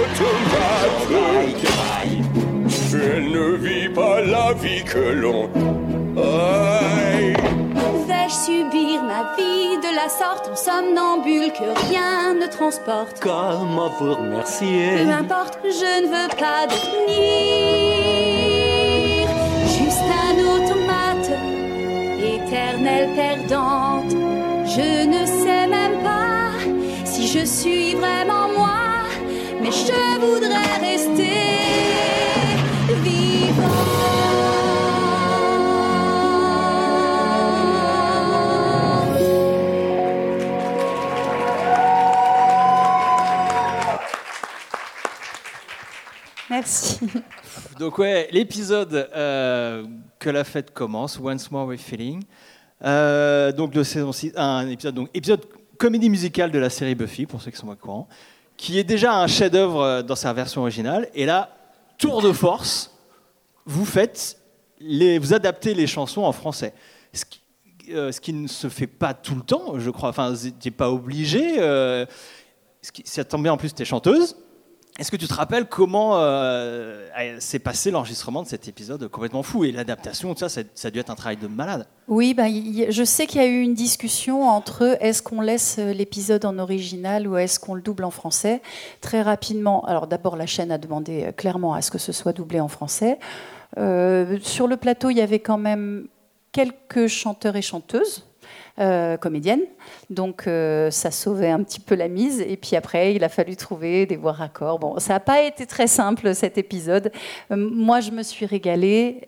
Elle ne vit pas la vie que l'on... Aïe. Vais-je subir ma vie de la sorte en somnambule que rien ne transporte? Comment vous remercier? Peu importe, je ne veux pas devenir juste un automate, éternelle perdante. Je ne sais même pas si je suis vraiment moi, mais je voudrais rester vivant. Merci. Donc ouais, l'épisode que la fête commence, Once More with Feeling. Donc de saison 6, épisode comédie musicale de la série Buffy, pour ceux qui sont pas au courant, qui est déjà un chef-d'œuvre dans sa version originale. Et là, tour de force, vous adaptez les chansons en français. Ce qui ne se fait pas tout le temps, je crois. Enfin, vous n'étiez pas obligé. Ça tombe bien, en plus, tu es chanteuse. Est-ce que tu te rappelles comment s'est passé l'enregistrement de cet épisode complètement fou? Et l'adaptation, tout ça, ça a dû être un travail de malade. Oui, je sais qu'il y a eu une discussion entre est-ce qu'on laisse l'épisode en original ou est-ce qu'on le double en français. Très rapidement, alors d'abord la chaîne a demandé clairement à ce que ce soit doublé en français. Sur le plateau, il y avait quand même quelques chanteurs et chanteuses. Comédienne, donc ça sauvait un petit peu la mise, et puis après il a fallu trouver des voix raccords. Bon, ça n'a pas été très simple cet épisode. Moi je me suis régalée,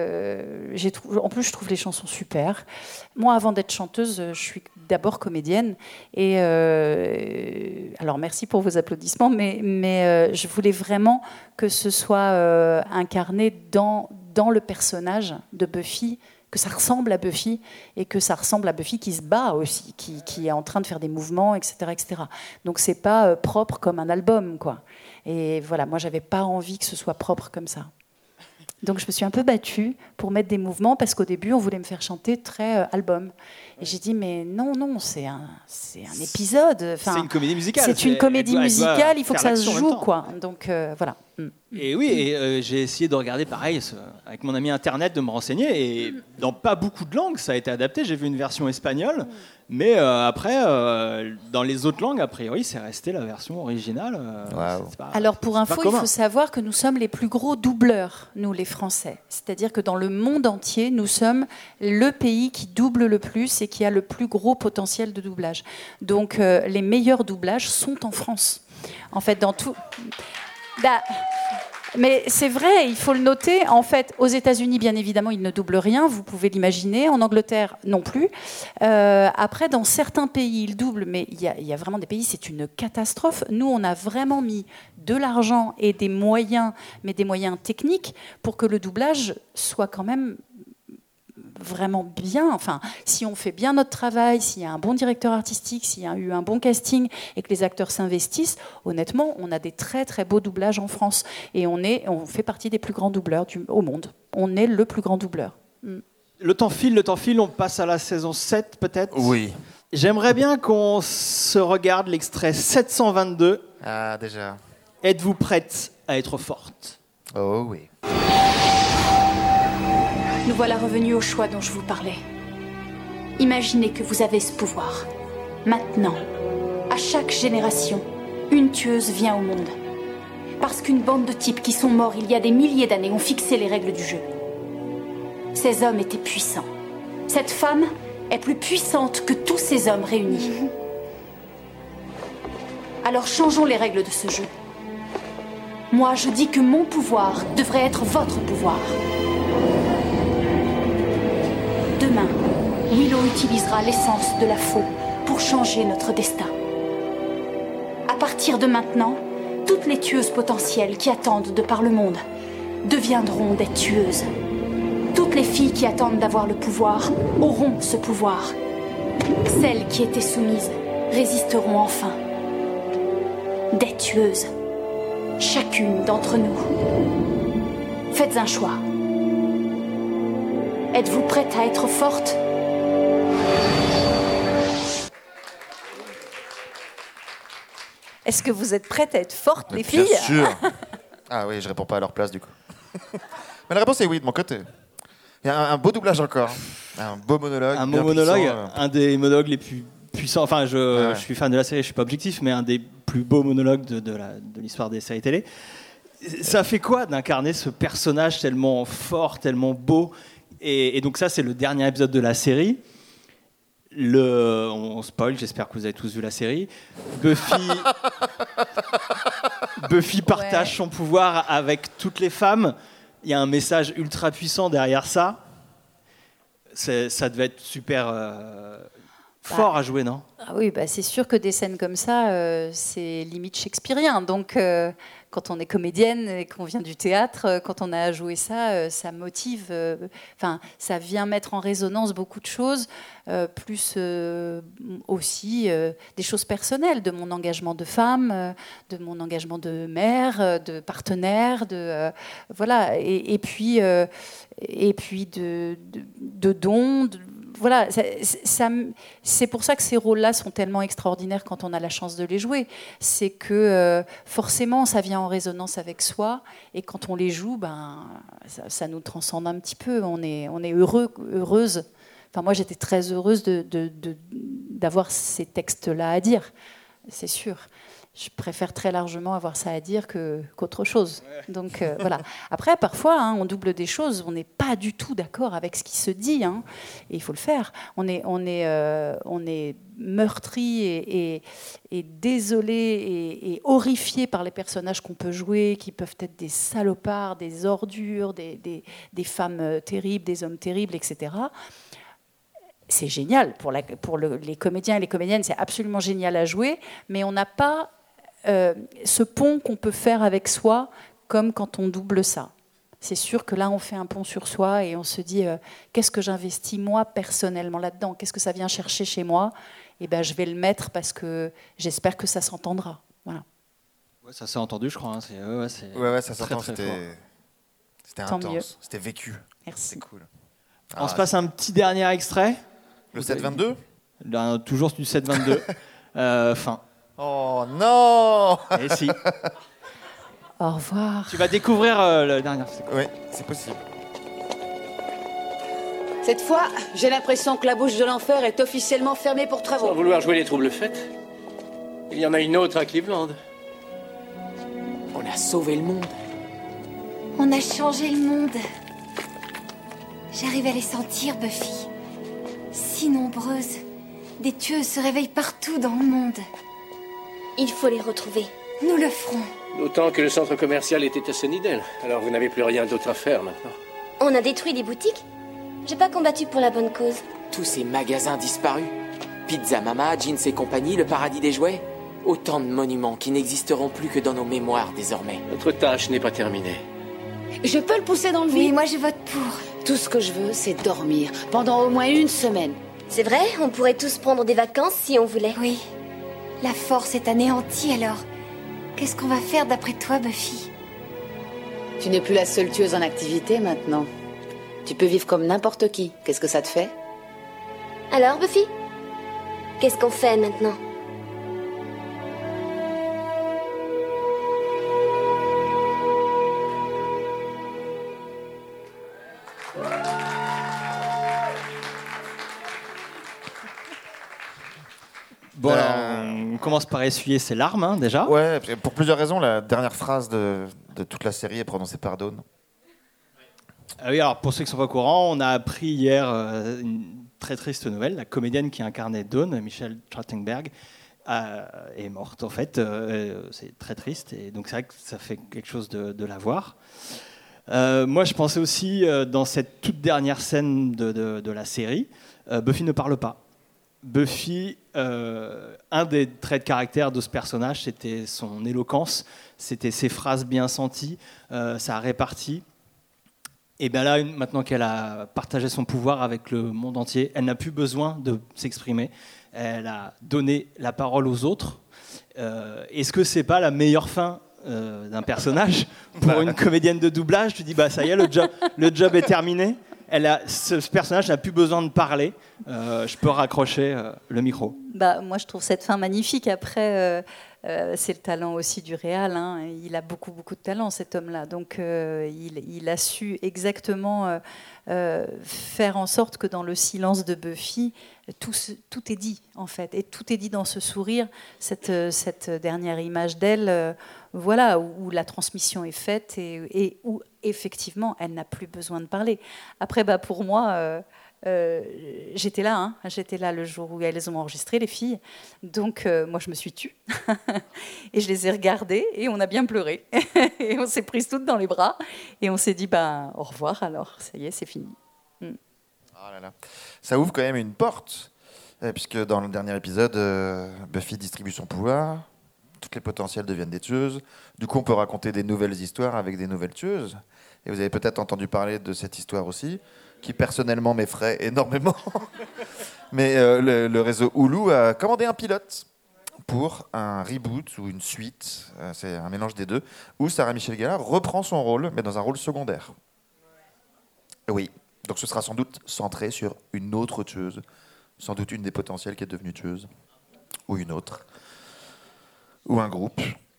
en plus je trouve les chansons super. Moi avant d'être chanteuse, je suis d'abord comédienne, et alors merci pour vos applaudissements, mais je voulais vraiment que ce soit incarné dans le personnage de Buffy, que ça ressemble à Buffy, et que ça ressemble à Buffy qui se bat aussi, qui est en train de faire des mouvements, etc. etc. Donc c'est pas propre comme un album, quoi. Et voilà, moi j'avais pas envie que ce soit propre comme ça. Donc je me suis un peu battue pour mettre des mouvements, parce qu'au début on voulait me faire chanter très album. Et j'ai dit mais non, c'est un épisode. Enfin, c'est une comédie musicale. C'est une comédie musicale, il faut que ça se joue, quoi. Donc voilà. Et oui, j'ai essayé de regarder pareil avec mon ami internet, de me renseigner, et dans pas beaucoup de langues ça a été adapté. J'ai vu une version espagnole, mais après dans les autres langues a priori c'est resté la version originale. Wow. Alors pour info, il faut savoir que nous sommes les plus gros doubleurs, nous les Français. C'est-à-dire que dans le monde entier, nous sommes le pays qui double le plus et qui a le plus gros potentiel de doublage. Donc les meilleurs doublages sont en France. En fait, dans tout... Mais c'est vrai, il faut le noter. En fait, aux États-Unis, bien évidemment, ils ne doublent rien. Vous pouvez l'imaginer. En Angleterre, non plus. Après, dans certains pays, ils doublent, mais il y a vraiment des pays, c'est une catastrophe. Nous, on a vraiment mis de l'argent et des moyens, mais des moyens techniques, pour que le doublage soit quand même vraiment bien. Enfin, si on fait bien notre travail, s'il y a un bon directeur artistique, s'il y a eu un bon casting et que les acteurs s'investissent, honnêtement, on a des très très beaux doublages en France. Et on fait partie des plus grands doubleurs au monde. On est le plus grand doubleur. Le temps file, on passe à la saison 7 peut-être. Oui. J'aimerais bien qu'on se regarde l'extrait 722. Ah, déjà. Êtes-vous prête à être forte ? Oh oui. Nous voilà revenus au choix dont je vous parlais. Imaginez que vous avez ce pouvoir. Maintenant, à chaque génération, une tueuse vient au monde. Parce qu'une bande de types qui sont morts il y a des milliers d'années ont fixé les règles du jeu. Ces hommes étaient puissants. Cette femme est plus puissante que tous ces hommes réunis. Alors changeons les règles de ce jeu. Moi, je dis que mon pouvoir devrait être votre pouvoir. Demain, Willow utilisera l'essence de la faux pour changer notre destin. À partir de maintenant, toutes les tueuses potentielles qui attendent de par le monde deviendront des tueuses. Toutes les filles qui attendent d'avoir le pouvoir auront ce pouvoir. Celles qui étaient soumises résisteront enfin. Des tueuses. Chacune d'entre nous. Faites un choix. Êtes-vous prête à être forte ? Est-ce que vous êtes prêtes à être fortes, les filles ? Bien sûr. Ah oui, je réponds pas à leur place du coup. Mais la réponse est oui de mon côté. Il y a un beau doublage encore. Un beau monologue. Un beau monologue, un des monologues les plus puissants. Enfin, je suis fan de la série, je suis pas objectif, mais un des plus beaux monologues de l'histoire des séries télé. Ça fait quoi d'incarner ce personnage tellement fort, tellement beau ? Et donc ça, c'est le dernier épisode de la série. On spoil, j'espère que vous avez tous vu la série. Buffy partage son pouvoir avec toutes les femmes. Il y a un message ultra puissant derrière ça. Ça devait être super fort à jouer, non ? Ah oui, c'est sûr que des scènes comme ça, c'est limite shakespearien. Donc, quand on est comédienne et qu'on vient du théâtre, quand on a à jouer ça, ça motive. Ça vient mettre en résonance beaucoup de choses, plus aussi des choses personnelles, de mon engagement de femme, de mon engagement de mère, de partenaire, voilà. Et puis de dons. Voilà, c'est pour ça que ces rôles-là sont tellement extraordinaires quand on a la chance de les jouer. C'est que forcément, ça vient en résonance avec soi, et quand on les joue, ça nous transcende un petit peu. On est heureuse. Enfin, moi, j'étais très heureuse d'avoir ces textes-là à dire, c'est sûr. Je préfère très largement avoir ça à dire qu'autre chose. Donc voilà. Après, parfois, on double des choses, on n'est pas du tout d'accord avec ce qui se dit, et il faut le faire. On est meurtri et désolé et horrifié par les personnages qu'on peut jouer, qui peuvent être des salopards, des ordures, des femmes terribles, des hommes terribles, etc. C'est génial pour les comédiens et les comédiennes, c'est absolument génial à jouer, mais on n'a pas ce pont qu'on peut faire avec soi, comme quand on double ça. C'est sûr que là, on fait un pont sur soi et on se dit qu'est-ce que j'investis moi personnellement là-dedans ? Qu'est-ce que ça vient chercher chez moi ? Et je vais le mettre parce que j'espère que ça s'entendra. Voilà. Ouais, ça s'est entendu, je crois. Ça s'entend. C'était intense. C'était vécu. Merci. C'est cool. On se passe un petit dernier extrait. Le 7-22 ? Toujours du 7-22. Fin. Oh non! Et si. Au revoir. Tu vas découvrir le dernier. Oui, c'est possible. Cette fois, j'ai l'impression que la bouche de l'enfer est officiellement fermée pour travaux. Sans vouloir jouer les troubles faits, il y en a une autre à Cleveland. On a sauvé le monde. On a changé le monde. J'arrive à les sentir, Buffy. Si nombreuses. Des tueuses se réveillent partout dans le monde. Il faut les retrouver. Nous le ferons. D'autant que le centre commercial était à Sunnydale. Alors vous n'avez plus rien d'autre à faire maintenant. On a détruit des boutiques? J'ai pas combattu pour la bonne cause. Tous ces magasins disparus. Pizza Mama, Jeans et compagnie, le paradis des jouets. Autant de monuments qui n'existeront plus que dans nos mémoires désormais. Notre tâche n'est pas terminée. Je peux le pousser dans le vide? Oui, moi je vote pour. Tout ce que je veux, c'est dormir. Pendant au moins 1 semaine. C'est vrai, on pourrait tous prendre des vacances si on voulait. Oui. La force est anéantie alors. Qu'est-ce qu'on va faire d'après toi, Buffy? Tu n'es plus la seule tueuse en activité maintenant. Tu peux vivre comme n'importe qui. Qu'est-ce que ça te fait? Alors, Buffy? Qu'est-ce qu'on fait maintenant? Bon, alors, on commence par essuyer ses larmes, hein, déjà. Ouais, pour plusieurs raisons. La dernière phrase de toute la série est prononcée par Dawn. Ah oui, alors pour ceux qui ne sont pas au courant, on a appris hier une très triste nouvelle. La comédienne qui incarnait Dawn, Michelle Trachtenberg, est morte en fait. C'est très triste et donc c'est vrai que ça fait quelque chose de la voir. Moi, je pensais aussi dans cette toute dernière scène de la série, Buffy ne parle pas. Buffy, un des traits de caractère de ce personnage, c'était son éloquence, c'était ses phrases bien senties, sa répartie. Et bien là, maintenant qu'elle a partagé son pouvoir avec le monde entier, elle n'a plus besoin de s'exprimer. Elle a donné la parole aux autres. Est-ce que c'est pas la meilleure fin d'un personnage pour une comédienne de doublage? Tu dis bah ça y est, le job est terminé. Ce personnage n'a plus besoin de parler. Je peux raccrocher le micro. Bah, moi, je trouve cette fin magnifique. Après, c'est le talent aussi du réal. Hein. Il a beaucoup de talent, cet homme-là. Donc, il a su exactement faire en sorte que dans le silence de Buffy, tout est dit, en fait. Et tout est dit dans ce sourire, cette dernière image d'elle, voilà, où la transmission est faite et où, effectivement, elle n'a plus besoin de parler. Après, bah, pour moi... j'étais là le jour où elles ont enregistré, les filles. Donc, moi, je me suis tue. Et je les ai regardées et on a bien pleuré. Et on s'est prises toutes dans les bras. Et on s'est dit, bah, au revoir alors. Ça y est, c'est fini. Oh là là. Ça ouvre quand même une porte. Puisque dans le dernier épisode, Buffy distribue son pouvoir. Toutes les potentielles deviennent des tueuses. Du coup, on peut raconter des nouvelles histoires avec des nouvelles tueuses. Et vous avez peut-être entendu parler de cette histoire aussi, qui personnellement m'effraie énormément. Mais le réseau Hulu a commandé un pilote pour un reboot ou une suite, c'est un mélange des deux, où Sarah Michelle Gellar reprend son rôle, mais dans un rôle secondaire. Oui, donc ce sera sans doute centré sur une autre tueuse, sans doute une des potentielles qui est devenue tueuse, ou une autre, ou un groupe.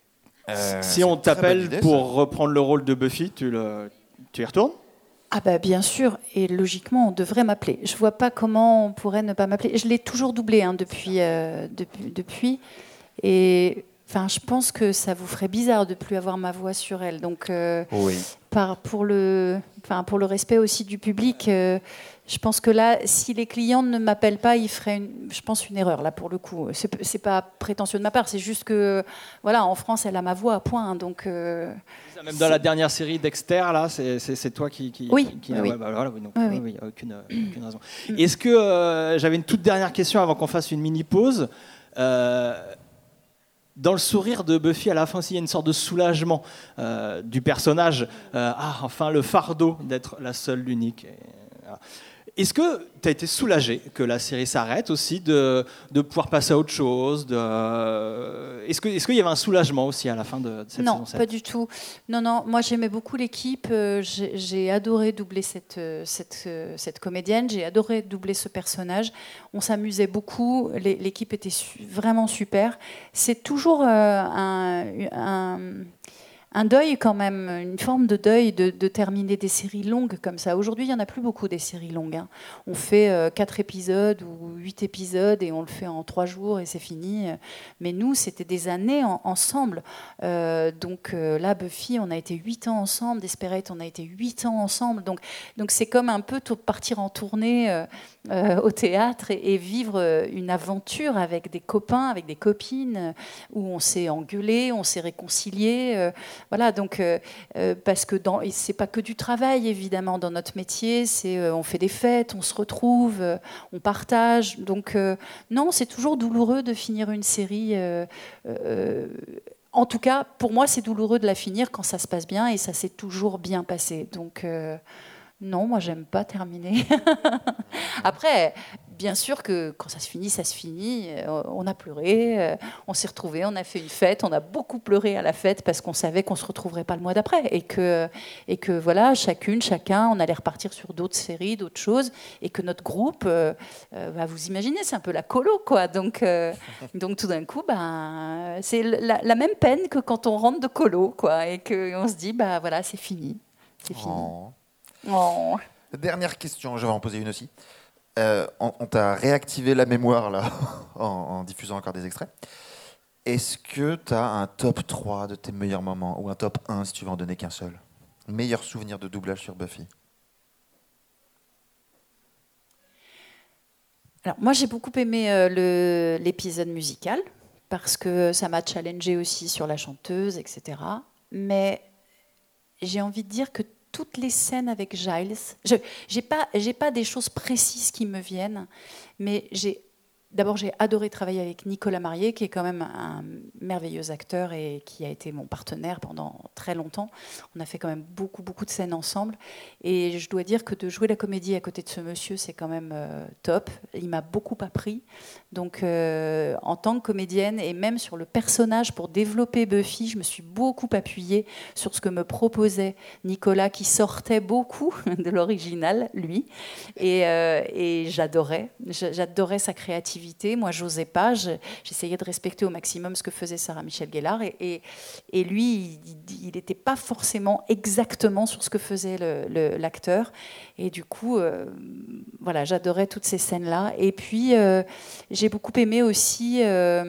Si on t'appelle pour reprendre le rôle de Buffy, tu y retournes? Ah bah bien sûr, et logiquement, on devrait m'appeler. Je vois pas comment on pourrait ne pas m'appeler. Je l'ai toujours doublé depuis. Et enfin, je pense que ça vous ferait bizarre de plus avoir ma voix sur elle. Donc, oui. pour le respect aussi du public, je pense que là, si les clients ne m'appellent pas, ils feraient, je pense, une erreur là pour le coup. C'est pas prétentieux de ma part, c'est juste que voilà, en France, elle a ma voix, point. Donc même dans la dernière série Dexter, là, c'est toi qui oui. Qui oui. Ouais, bah, voilà, donc, oui, aucune raison. Est-ce que j'avais une toute dernière question avant qu'on fasse une mini pause. Dans le sourire de Buffy, à la fin, il y a une sorte de soulagement du personnage. Enfin, le fardeau d'être la seule, l'unique. Voilà. Est-ce que tu as été soulagé que la série s'arrête aussi, de pouvoir passer à autre chose Est-ce qu'il y avait un soulagement aussi à la fin de cette saison 7 ? Non, pas du tout. Non, moi j'aimais beaucoup l'équipe. J'ai adoré doubler cette comédienne. J'ai adoré doubler ce personnage. On s'amusait beaucoup. L'équipe était vraiment super. C'est toujours un un deuil quand même, une forme de deuil de terminer des séries longues comme ça. Aujourd'hui, il n'y en a plus beaucoup des séries longues. Hein. On fait 4 épisodes ou 8 épisodes et on le fait en 3 jours et c'est fini. Mais nous, c'était des années ensemble. Donc là, Buffy, on a été 8 ans ensemble. Desperate, on a été 8 ans ensemble. Donc c'est comme un peu partir en tournée au théâtre et vivre une aventure avec des copains, avec des copines, où on s'est engueulé, on s'est réconcilié. Voilà, donc parce que c'est pas que du travail évidemment dans notre métier, on fait des fêtes, on se retrouve, on partage. Donc non, c'est toujours douloureux de finir une série. En tout cas, pour moi, c'est douloureux de la finir quand ça se passe bien et ça s'est toujours bien passé. Donc non, moi, j'aime pas terminer. Après, bien sûr que quand ça se finit, ça se finit. On a pleuré, on s'est retrouvés, on a fait une fête, on a beaucoup pleuré à la fête parce qu'on savait qu'on se retrouverait pas le mois d'après et que voilà, chacun, on allait repartir sur d'autres séries, d'autres choses, et que notre groupe, vous imaginez, c'est un peu la colo, quoi. Donc tout d'un coup, c'est la même peine que quand on rentre de colo, quoi, et qu'on se dit, voilà, c'est fini, c'est fini. Oh. Dernière question, je vais en poser une aussi. On t'a réactivé la mémoire là, en diffusant encore des extraits. Est-ce que tu as un top 3 de tes meilleurs moments, ou un top 1 si tu veux en donner qu'un seul? Meilleur souvenir de doublage sur Buffy? Alors, moi, j'ai beaucoup aimé l'épisode musical, parce que ça m'a challengé aussi sur la chanteuse, etc. Mais j'ai envie de dire que toutes les scènes avec Giles, j'ai pas des choses précises qui me viennent, mais d'abord j'ai adoré travailler avec Nicolas Marié, qui est quand même un merveilleux acteur et qui a été mon partenaire pendant très longtemps. On a fait quand même beaucoup de scènes ensemble, et je dois dire que de jouer la comédie à côté de ce monsieur, c'est quand même top. Il m'a beaucoup appris. Donc en tant que comédienne et même sur le personnage, pour développer Buffy, je me suis beaucoup appuyée sur ce que me proposait Nicolas, qui sortait beaucoup de l'original, lui, et j'adorais sa créativité. Moi, j'osais pas. J'essayais de respecter au maximum ce que faisait Sarah Michelle Gellar, et lui, il n'était pas forcément exactement sur ce que faisait l'acteur. Et du coup, voilà, j'adorais toutes ces scènes-là. Et puis, j'ai beaucoup aimé aussi.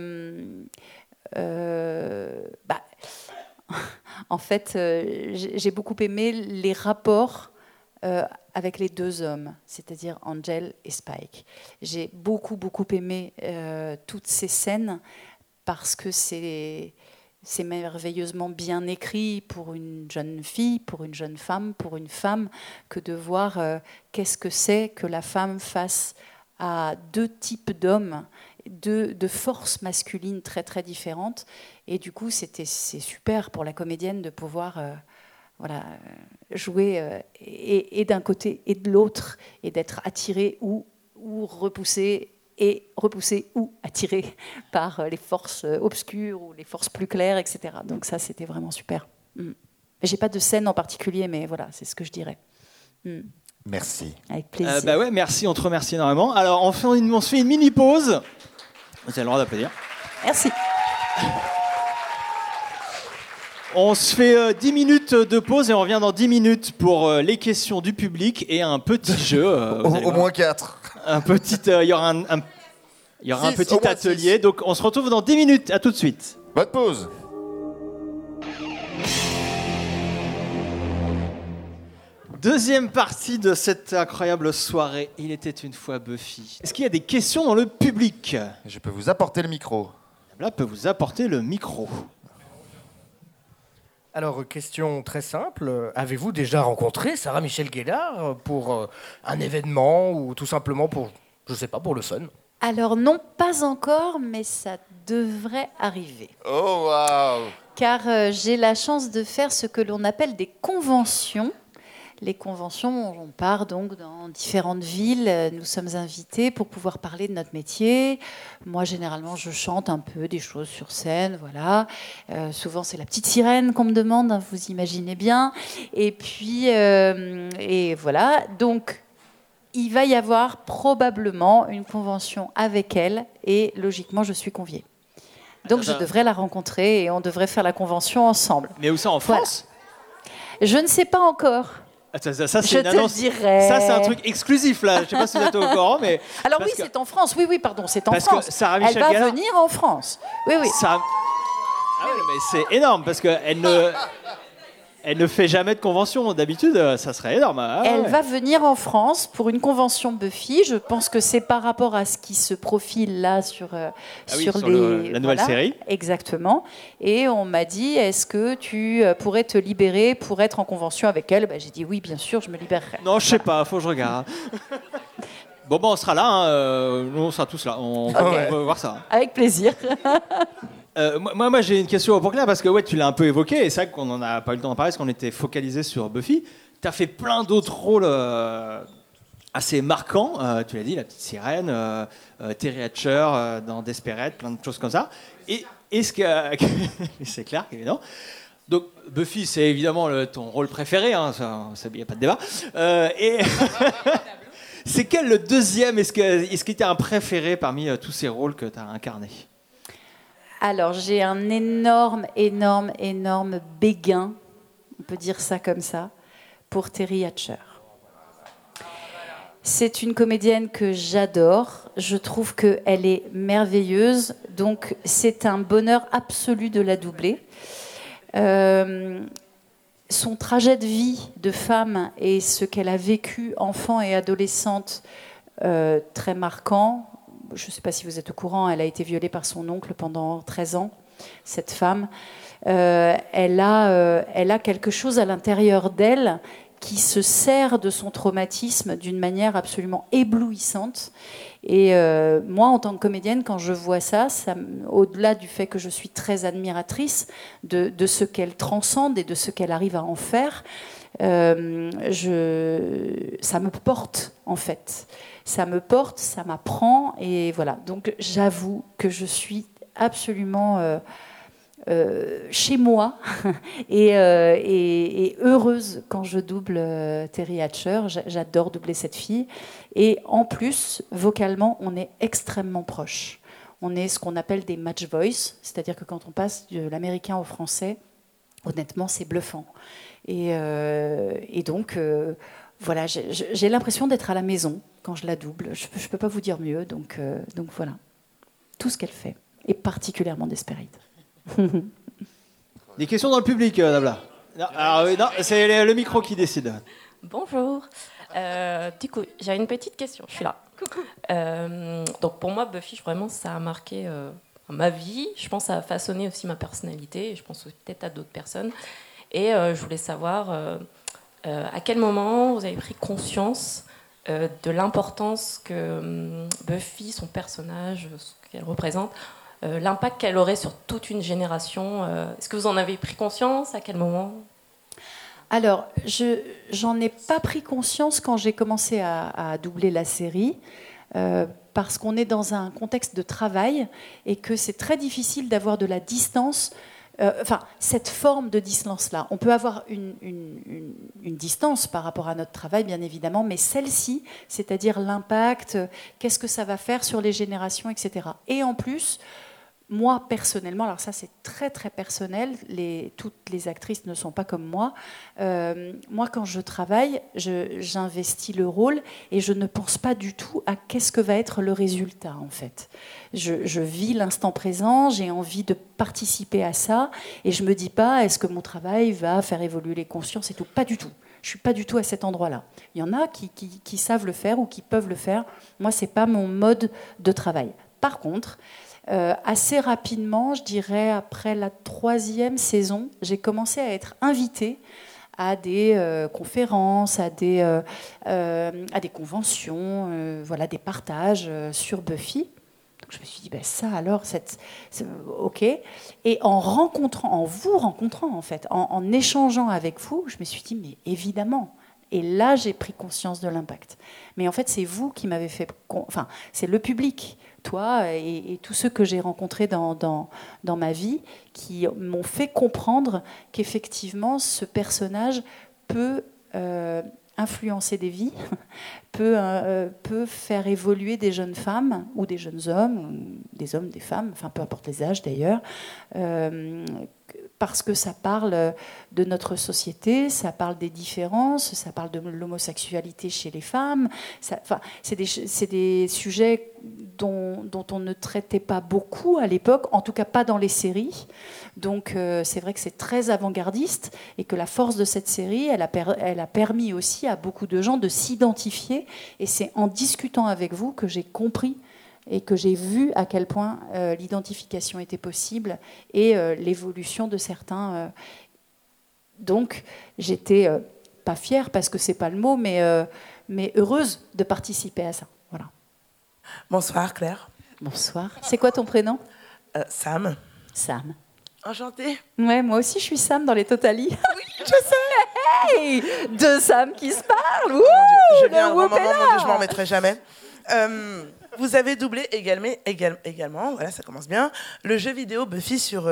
En fait, j'ai beaucoup aimé les rapports avec les deux hommes, c'est-à-dire Angel et Spike. J'ai beaucoup aimé toutes ces scènes, parce que c'est merveilleusement bien écrit pour une jeune fille, pour une jeune femme, pour une femme, que de voir qu'est-ce que c'est que la femme face à deux types d'hommes, de forces masculines très différentes. Et du coup, c'est super pour la comédienne de pouvoir jouer et d'un côté et de l'autre, et d'être attirée ou repoussée, et repoussée ou attirée par les forces obscures ou les forces plus claires, etc. Donc ça, c'était vraiment super. J'ai pas de scène en particulier, mais voilà, c'est ce que je dirais. Merci. Avec plaisir. Ouais, merci, on te remercie énormément. Alors, on se fait une mini pause. Vous avez le droit d'applaudir. Merci. On se fait 10 minutes de pause et on revient dans 10 minutes pour les questions du public et un petit jeu. Au moins 4. Il y aura un petit atelier. Donc on se retrouve dans 10 minutes. À tout de suite. Bonne pause. Deuxième partie de cette incroyable soirée. Il était une fois Buffy. Est-ce qu'il y a des questions dans le public? Je peux vous apporter le micro. Là, peut vous apporter le micro. Alors, question très simple. Avez-vous déjà rencontré Sarah Michelle Gellar pour un événement ou tout simplement pour, je sais pas, pour le fun? Alors non, pas encore, mais ça devrait arriver. Oh, waouh! Car j'ai la chance de faire ce que l'on appelle des conventions. Les conventions, on part donc dans différentes villes, nous sommes invités pour pouvoir parler de notre métier. Moi, généralement, je chante un peu des choses sur scène, voilà. Souvent, c'est la petite sirène qu'on me demande, hein, vous imaginez bien. Et puis, et voilà. Donc, il va y avoir probablement une convention avec elle, et logiquement, je suis conviée. Donc je devrais la rencontrer et on devrait faire la convention ensemble. Mais où ça, en France ? Je ne sais pas encore. Ça, c'est je une annonce. Dirai. Ça, c'est un truc exclusif, là. Je ne sais pas si vous êtes au courant, mais... Alors oui, c'est en France. Oui, pardon, c'est en parce France. Que Sarah Michel Elle va Gellar... venir en France. Oui. Ah oui, mais c'est énorme, parce qu'elle ne fait jamais de convention. D'habitude, ça serait énorme. Elle va venir en France pour une convention Buffy. Je pense que c'est par rapport à ce qui se profile là sur la nouvelle série. Exactement. Et on m'a dit, est-ce que tu pourrais te libérer pour être en convention avec elle ? J'ai dit oui, bien sûr, je me libérerai. Non, je sais pas, faut que je regarde. Bon, on sera là. Nous, on sera tous là. On va voir ça. Avec plaisir. Moi, j'ai une question pour Claire, parce que tu l'as un peu évoqué, et c'est vrai qu'on n'en a pas eu le temps d'en parler, parce qu'on était focalisé sur Buffy. Tu as fait plein d'autres rôles assez marquants. Tu l'as dit, la petite sirène, Terry Hatcher dans Desperate, plein de choses comme ça. Et ce que c'est clair, évidemment. Donc, Buffy, c'est évidemment ton rôle préféré, il n'y a pas de débat. Et c'est quel le deuxième ? Est-ce qu'il y a un préféré parmi tous ces rôles que tu as incarnés ? Alors, j'ai un énorme béguin, on peut dire ça comme ça, pour Terry Hatcher. C'est une comédienne que j'adore. Je trouve qu'elle est merveilleuse. Donc, c'est un bonheur absolu de la doubler. Son trajet de vie de femme et ce qu'elle a vécu enfant et adolescente, très marquant. Je ne sais pas si vous êtes au courant, elle a été violée par son oncle pendant 13 ans, cette femme. Elle a quelque chose à l'intérieur d'elle qui se sert de son traumatisme d'une manière absolument éblouissante. Et moi, en tant que comédienne, quand je vois ça, au-delà du fait que je suis très admiratrice de ce qu'elle transcende et de ce qu'elle arrive à en faire, ça me porte, en fait. Ça me porte, ça m'apprend, et voilà. Donc j'avoue que je suis absolument chez moi et heureuse quand je double Terry Hatcher. J'adore doubler cette fille. Et en plus, vocalement, on est extrêmement proches. On est ce qu'on appelle des match voice, c'est-à-dire que quand on passe de l'américain au français, honnêtement, c'est bluffant. Et donc... voilà, j'ai l'impression d'être à la maison quand je la double. Je ne peux pas vous dire mieux, donc voilà. Tout ce qu'elle fait, et particulièrement Desperate. Des questions dans le public, Nabla ? Non, c'est le micro qui décide. Bonjour. Du coup, j'ai une petite question. Je suis là. Coucou. Donc pour moi, Buffy, vraiment, ça a marqué ma vie. Je pense que ça a façonné aussi ma personnalité. Et je pense peut-être à d'autres personnes. Et je voulais savoir... à quel moment vous avez pris conscience de l'importance que Buffy, son personnage, ce qu'elle représente, l'impact qu'elle aurait sur toute une génération. Est-ce que vous en avez pris conscience ? À quel moment ? Alors, j'en ai pas pris conscience quand j'ai commencé à doubler la série, parce qu'on est dans un contexte de travail et que c'est très difficile d'avoir de la distance. Cette forme de distance-là. On peut avoir une distance par rapport à notre travail, bien évidemment, mais celle-ci, c'est-à-dire l'impact, qu'est-ce que ça va faire sur les générations, etc. Et en plus, moi, personnellement, alors ça c'est très très personnel, toutes les actrices ne sont pas comme moi. Moi, quand je travaille, j'investis le rôle et je ne pense pas du tout à qu'est-ce que va être le résultat, en fait. Je vis l'instant présent, j'ai envie de participer à ça et je me dis pas est-ce que mon travail va faire évoluer les consciences et tout. Pas du tout. Je suis pas du tout à cet endroit-là. Il y en a qui savent le faire ou qui peuvent le faire. Moi, c'est pas mon mode de travail. Par contre, assez rapidement, je dirais après la 3e saison, j'ai commencé à être invitée à des conférences, à des conventions, voilà, des partages sur Buffy. Donc je me suis dit, ça alors, ok. Et en vous rencontrant en fait, en échangeant avec vous, je me suis dit, mais évidemment. Et là, j'ai pris conscience de l'impact. Mais en fait, c'est vous qui m'avez fait... Enfin, c'est le public, toi et tous ceux que j'ai rencontrés dans ma vie, qui m'ont fait comprendre qu'effectivement, ce personnage peut influencer des vies, peut faire évoluer des jeunes femmes ou des jeunes hommes, ou des hommes, des femmes, enfin peu importe les âges d'ailleurs, parce que ça parle de notre société, ça parle des différences, ça parle de l'homosexualité chez les femmes. C'est des sujets dont on ne traitait pas beaucoup à l'époque, en tout cas pas dans les séries. Donc c'est vrai que c'est très avant-gardiste et que la force de cette série, elle a permis aussi à beaucoup de gens de s'identifier. Et c'est en discutant avec vous que j'ai compris et que j'ai vu à quel point l'identification était possible et l'évolution de certains. Donc, j'étais pas fière, parce que c'est pas le mot, mais heureuse de participer à ça. Voilà. Bonsoir, Claire. Bonsoir. C'est quoi ton prénom ? Sam. Sam. Enchantée. Ouais, moi aussi, je suis Sam dans les Totali. Oui, je sais. Hey, deux Sam qui se parlent. Ouh, je viens un grand moment, mon Dieu, je m'en remettrai jamais. Vous avez doublé également, voilà, ça commence bien, le jeu vidéo Buffy sur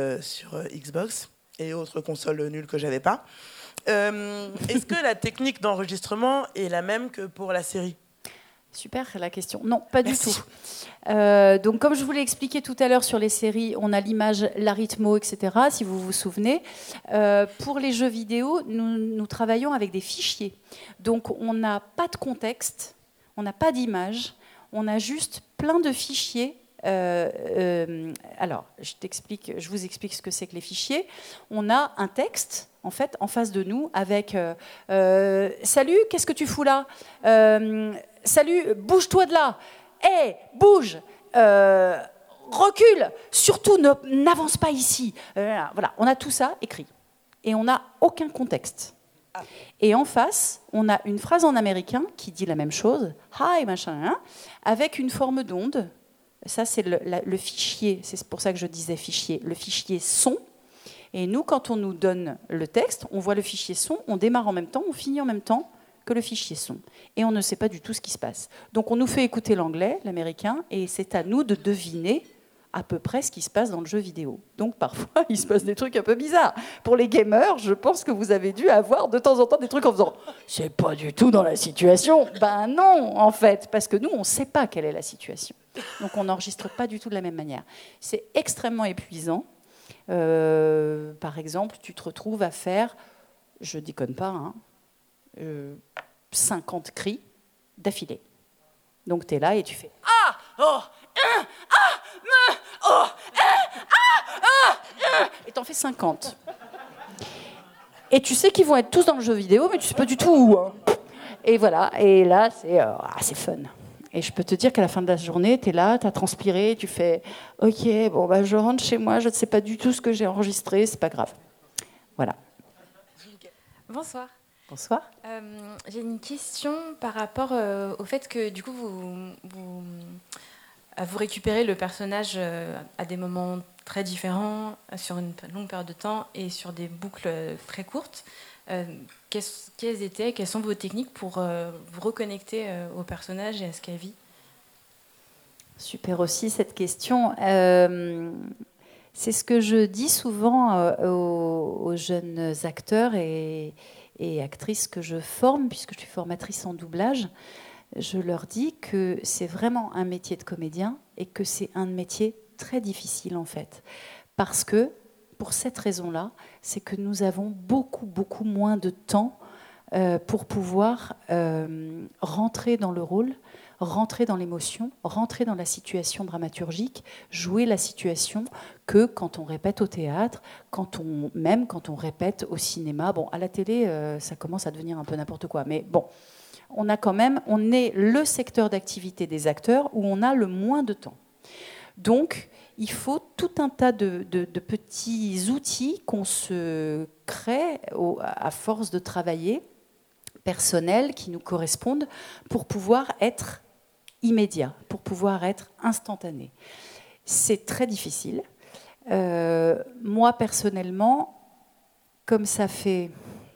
Xbox et autres consoles nulles que j'avais pas. Est-ce que la technique d'enregistrement est la même que pour la série ? Super la question. Non, pas Merci. du tout. Donc, comme je vous l'ai expliqué tout à l'heure sur les séries, on a l'image, la rythmo, etc., si vous vous souvenez. Pour les jeux vidéo, nous travaillons avec des fichiers. Donc, on n'a pas de contexte, on n'a pas d'image, on a juste plein de fichiers. Alors, je vous explique ce que c'est que les fichiers. On a un texte, en fait, en face de nous, avec « Salut, qu'est-ce que tu fous là ? Salut, bouge-toi de là. Hé, bouge. Recule. Surtout, n'avance pas ici. » Voilà, on a tout ça écrit. Et on n'a aucun contexte. Et en face, on a une phrase en américain qui dit la même chose, hi, machin, hein, avec une forme d'onde. Ça, c'est le fichier, c'est pour ça que je disais fichier, le fichier son. Et nous, quand on nous donne le texte, on voit le fichier son, on démarre en même temps, on finit en même temps que le fichier son. Et on ne sait pas du tout ce qui se passe. Donc on nous fait écouter l'anglais, l'américain, et c'est à nous de deviner à peu près ce qui se passe dans le jeu vidéo. Donc parfois, il se passe des trucs un peu bizarres. Pour les gamers, je pense que vous avez dû avoir de temps en temps des trucs en faisant « c'est pas du tout dans la situation ». Ben non, en fait, parce que nous, on ne sait pas quelle est la situation. Donc on n'enregistre pas du tout de la même manière. C'est extrêmement épuisant. Par exemple, tu te retrouves à faire, je déconne pas, 50 cris d'affilée. Donc tu es là et tu fais « ah, oh, et t'en fais 50. Et tu sais qu'ils vont être tous dans le jeu vidéo, mais tu sais pas du tout où. Hein. Et voilà, et là, c'est fun. Et je peux te dire qu'à la fin de la journée, t'es là, t'as transpiré, tu fais « ok, bon, bah, je rentre chez moi, je ne sais pas du tout ce que j'ai enregistré, c'est pas grave. » Voilà. Bonsoir. Bonsoir. J'ai une question par rapport au fait que, du coup, vous récupérez le personnage à des moments très différents, sur une longue période de temps et sur des boucles très courtes. Quelles sont vos techniques pour vous reconnecter au personnage et à ce qu'elle vit ? Super aussi cette question. C'est ce que je dis souvent aux jeunes acteurs et actrices que je forme, puisque je suis formatrice en doublage. Je leur dis que c'est vraiment un métier de comédien et que c'est un métier très difficile en fait. Parce que, pour cette raison-là, c'est que nous avons beaucoup, beaucoup moins de temps pour pouvoir rentrer dans le rôle, rentrer dans l'émotion, rentrer dans la situation dramaturgique, jouer la situation que quand on répète au théâtre, même quand on répète au cinéma. Bon, à la télé, ça commence à devenir un peu n'importe quoi, mais bon. On est le secteur d'activité des acteurs où on a le moins de temps. Donc, il faut tout un tas de petits outils qu'on se crée à force de travailler, personnels, qui nous correspondent, pour pouvoir être immédiat, pour pouvoir être instantané. C'est très difficile. Moi, personnellement, comme ça fait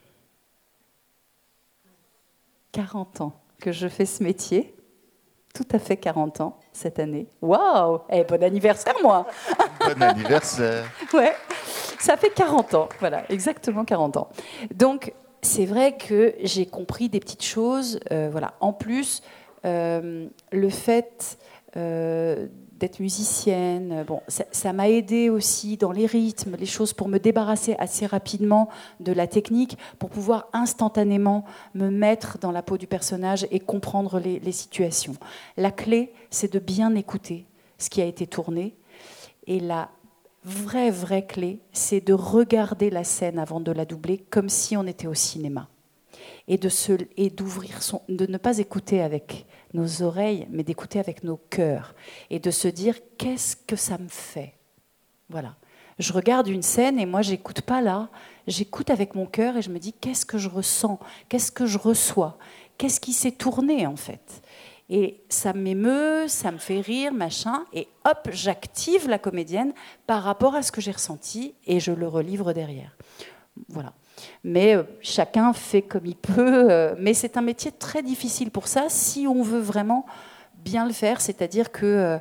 40 ans que je fais ce métier, tout à fait 40 ans cette année. Waouh! Bon anniversaire, moi! Bon anniversaire! Ouais, ça fait 40 ans, voilà, exactement 40 ans. Donc, c'est vrai que j'ai compris des petites choses. Voilà. En plus, le fait d'être musicienne, bon, ça m'a aidé aussi dans les rythmes, les choses, pour me débarrasser assez rapidement de la technique, pour pouvoir instantanément me mettre dans la peau du personnage et comprendre les situations. La clé, c'est de bien écouter ce qui a été tourné. Et la vraie clé, c'est de regarder la scène avant de la doubler, comme si on était au cinéma. Et de ne pas écouter avec nos oreilles, mais d'écouter avec nos cœurs. Et de se dire, qu'est-ce que ça me fait ? Voilà. Je regarde une scène et moi, j'écoute pas là. J'écoute avec mon cœur et je me dis, qu'est-ce que je ressens ? Qu'est-ce que je reçois ? Qu'est-ce qui s'est tourné, en fait ? Et ça m'émeut, ça me fait rire, machin. Et hop, j'active la comédienne par rapport à ce que j'ai ressenti et je le relivre derrière. Voilà. Mais chacun fait comme il peut. Mais c'est un métier très difficile pour ça, si on veut vraiment bien le faire. C'est-à-dire que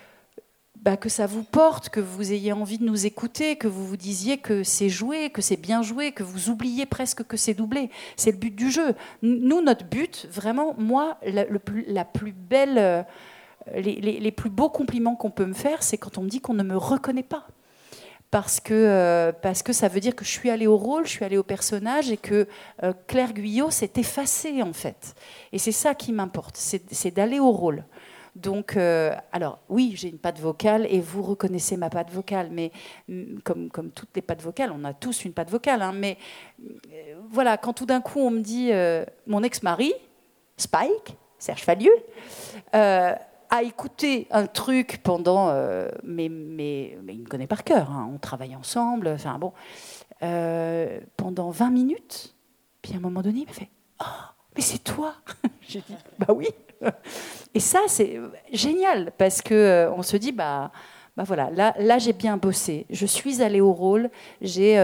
ça vous porte, que vous ayez envie de nous écouter, que vous vous disiez que c'est joué, que c'est bien joué, que vous oubliez presque que c'est doublé. C'est le but du jeu. Nous, notre but, vraiment, moi, la plus belle, les plus beaux compliments qu'on peut me faire, c'est quand on me dit qu'on ne me reconnaît pas. Parce que ça veut dire que je suis allée au rôle, je suis allée au personnage et que Claire Guyot s'est effacée, en fait. Et c'est ça qui m'importe, c'est d'aller au rôle. Donc, alors oui, j'ai une patte vocale et vous reconnaissez ma patte vocale, mais comme toutes les pattes vocales, on a tous une patte vocale. Hein, mais voilà, quand tout d'un coup on me dit mon ex-mari, Spike, Serge Fallieu, a écouté un truc pendant, mais il me connaît par cœur. Hein, on travaille ensemble, enfin bon, pendant 20 minutes. Puis à un moment donné, il m'a fait « Oh, mais c'est toi !» J'ai dit « Bah oui !» Et ça, c'est génial, parce qu'on se dit, voilà, là j'ai bien bossé. Je suis allée au rôle, j'ai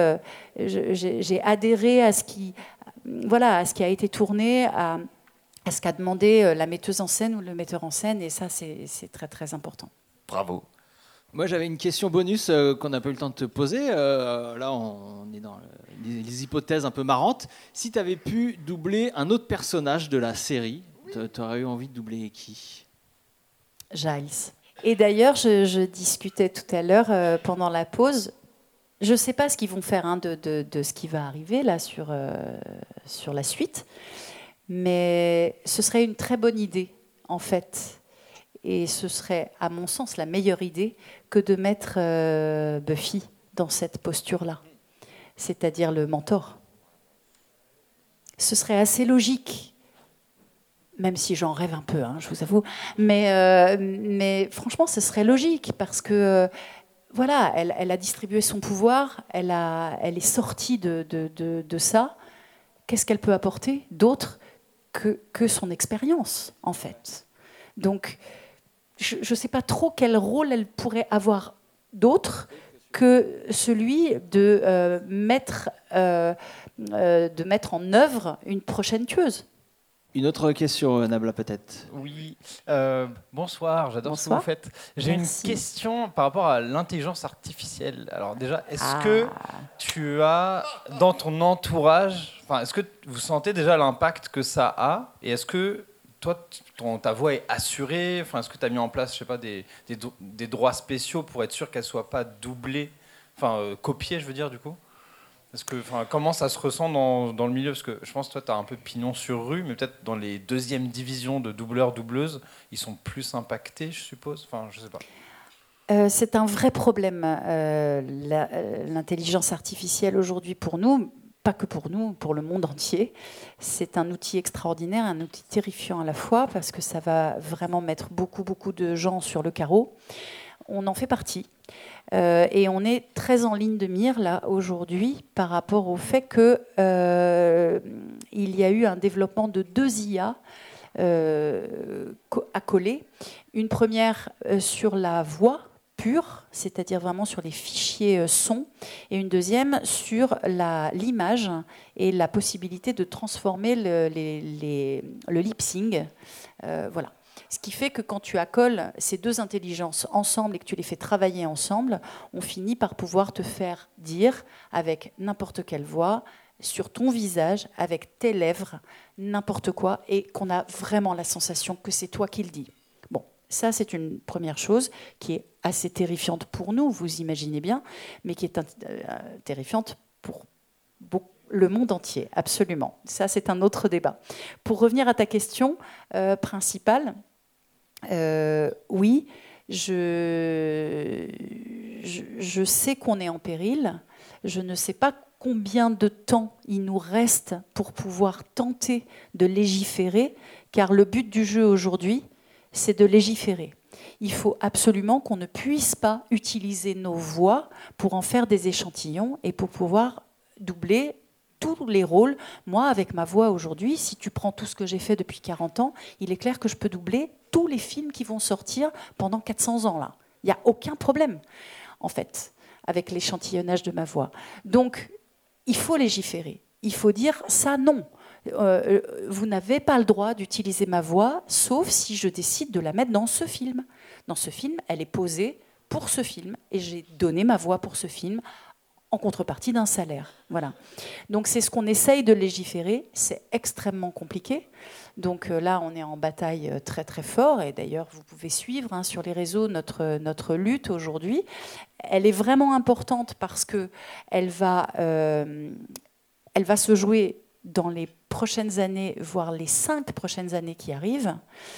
adhéré à ce qui a été tourné, à ce qu'a demandé la metteuse en scène ou le metteur en scène, et ça, c'est très, très important. Bravo. Moi, j'avais une question bonus qu'on n'a pas eu le temps de te poser. Là, on est dans les hypothèses un peu marrantes. Si tu avais pu doubler un autre personnage de la série, tu aurais eu envie de doubler qui ? Giles. Et d'ailleurs, je discutais tout à l'heure pendant la pause. Je ne sais pas ce qu'ils vont faire de ce qui va arriver là sur la suite, mais ce serait une très bonne idée, en fait. Et ce serait, à mon sens, la meilleure idée que de mettre Buffy dans cette posture-là, c'est-à-dire le mentor. Ce serait assez logique, même si j'en rêve un peu, hein, je vous avoue. Mais franchement, ce serait logique, parce que voilà, elle a distribué son pouvoir, elle est sortie de ça. Qu'est-ce qu'elle peut apporter d'autre que son expérience, en fait ? Donc, je ne sais pas trop quel rôle elle pourrait avoir d'autre que celui de mettre en œuvre une prochaine tueuse. Une autre question, Nabla, peut-être. Oui, bonsoir, j'adore ce que vous faites. J'ai une Merci. question par rapport à l'intelligence artificielle. Alors déjà, est-ce que tu as, dans ton entourage, est-ce que vous sentez déjà l'impact que ça a ? Et est-ce que toi, ta voix est assurée ? Est-ce que tu as mis en place, je sais pas, des droits spéciaux pour être sûr qu'elle ne soit pas doublée, copiée, je veux dire, du coup ? Comment ça se ressent dans le milieu ? Parce que je pense que toi, tu as un peu pignon sur rue, mais peut-être dans les deuxièmes divisions de doubleurs-doubleuses, ils sont plus impactés, je suppose. Je ne sais pas. C'est un vrai problème, l'intelligence artificielle aujourd'hui pour nous, pas que pour nous, pour le monde entier. C'est un outil extraordinaire, un outil terrifiant à la fois, parce que ça va vraiment mettre beaucoup de gens sur le carreau. On en fait partie. Et on est très en ligne de mire, là, aujourd'hui, par rapport au fait qu'il y a eu un développement de 2 IA accolées. Une première sur la voix pure, c'est-à-dire vraiment sur les fichiers son, et une deuxième sur l'image et la possibilité de transformer le lip-sync. Voilà. Ce qui fait que quand tu accoles ces 2 intelligences ensemble et que tu les fais travailler ensemble, on finit par pouvoir te faire dire, avec n'importe quelle voix, sur ton visage, avec tes lèvres, n'importe quoi, et qu'on a vraiment la sensation que c'est toi qui le dis. Bon, ça c'est une première chose qui est assez terrifiante pour nous, vous imaginez bien, mais qui est terrifiante pour le monde entier, absolument. Ça c'est un autre débat. Pour revenir à ta question principale, oui, je sais qu'on est en péril, je ne sais pas combien de temps il nous reste pour pouvoir tenter de légiférer, car le but du jeu aujourd'hui, c'est de légiférer. Il faut absolument qu'on ne puisse pas utiliser nos voix pour en faire des échantillons et pour pouvoir doubler tous les rôles. Moi, avec ma voix aujourd'hui, si tu prends tout ce que j'ai fait depuis 40 ans, il est clair que je peux doubler tous les films qui vont sortir pendant 400 ans. Là. Il n'y a aucun problème, en fait, avec l'échantillonnage de ma voix. Donc, il faut légiférer. Il faut dire ça, non. Vous n'avez pas le droit d'utiliser ma voix, sauf si je décide de la mettre dans ce film. Dans ce film, elle est posée pour ce film, et j'ai donné ma voix pour ce film en contrepartie d'un salaire. Voilà. Donc c'est ce qu'on essaye de légiférer. C'est extrêmement compliqué. Donc là, on est en bataille très très fort. Et d'ailleurs, vous pouvez suivre sur les réseaux notre lutte aujourd'hui. Elle est vraiment importante parce que elle va se jouer dans les prochaines années, voire les 5 prochaines années qui arrivent.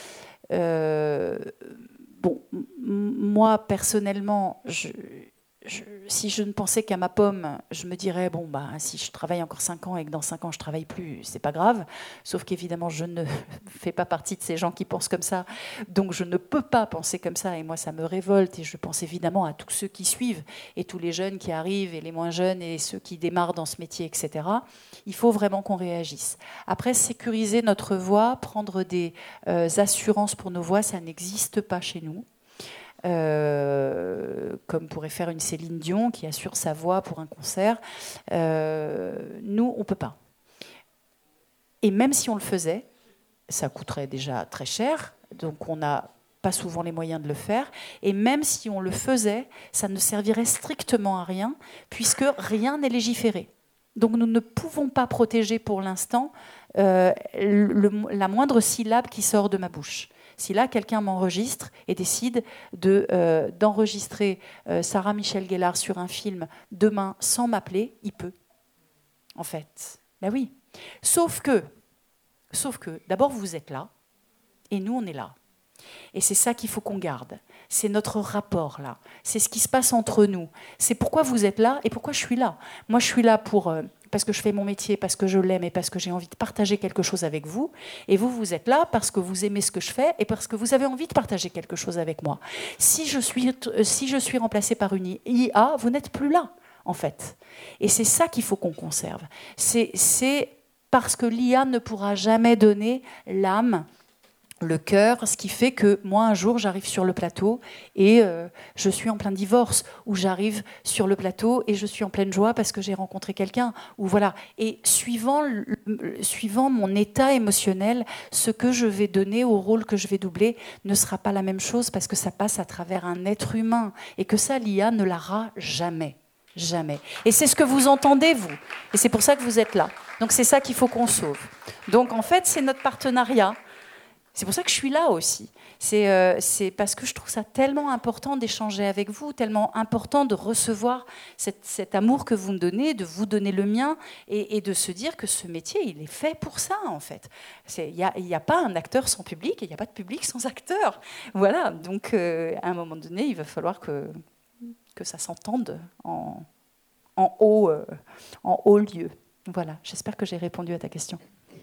Moi, personnellement, si je ne pensais qu'à ma pomme, je me dirais, si je travaille encore 5 ans et que dans 5 ans je ne travaille plus, c'est pas grave. Sauf qu'évidemment, je ne fais pas partie de ces gens qui pensent comme ça. Donc je ne peux pas penser comme ça. Et moi, ça me révolte. Et je pense évidemment à tous ceux qui suivent, et tous les jeunes qui arrivent, et les moins jeunes, et ceux qui démarrent dans ce métier, etc. Il faut vraiment qu'on réagisse. Après, sécuriser notre voix, prendre des assurances pour nos voix, ça n'existe pas chez nous. Comme pourrait faire une Céline Dion qui assure sa voix pour un concert. Nous, on ne peut pas. Et même si on le faisait, ça coûterait déjà très cher, donc on n'a pas souvent les moyens de le faire. Et même si on le faisait, ça ne servirait strictement à rien, puisque rien n'est légiféré. Donc nous ne pouvons pas protéger pour l'instant la moindre syllabe qui sort de ma bouche. Si là, quelqu'un m'enregistre et décide d'enregistrer Sarah Michel Gellar sur un film demain sans m'appeler, il peut, en fait. Ben oui. Sauf que, d'abord, vous êtes là, et nous, on est là. Et c'est ça qu'il faut qu'on garde. C'est notre rapport, là. C'est ce qui se passe entre nous. C'est pourquoi vous êtes là et pourquoi je suis là. Moi, je suis là parce que je fais mon métier, parce que je l'aime et parce que j'ai envie de partager quelque chose avec vous. Et vous, vous êtes là parce que vous aimez ce que je fais et parce que vous avez envie de partager quelque chose avec moi. Si je suis remplacée par une IA, vous n'êtes plus là, en fait. Et c'est ça qu'il faut qu'on conserve. C'est parce que l'IA ne pourra jamais donner l'âme, le cœur, ce qui fait que moi, un jour, j'arrive sur le plateau et je suis en plein divorce, ou j'arrive sur le plateau et je suis en pleine joie parce que j'ai rencontré quelqu'un, ou voilà. Et suivant mon état émotionnel, ce que je vais donner au rôle que je vais doubler ne sera pas la même chose parce que ça passe à travers un être humain et que ça, l'IA ne l'aura jamais. Jamais. Et c'est ce que vous entendez, vous. Et c'est pour ça que vous êtes là. Donc c'est ça qu'il faut qu'on sauve. Donc en fait, c'est notre partenariat. C'est pour ça que je suis là aussi. C'est parce que je trouve ça tellement important d'échanger avec vous, tellement important de recevoir cet amour que vous me donnez, de vous donner le mien, et de se dire que ce métier, il est fait pour ça, en fait. Il n'y a pas un acteur sans public, et il n'y a pas de public sans acteur. Voilà, donc à un moment donné, il va falloir que ça s'entende en haut lieu. Voilà, j'espère que j'ai répondu à ta question.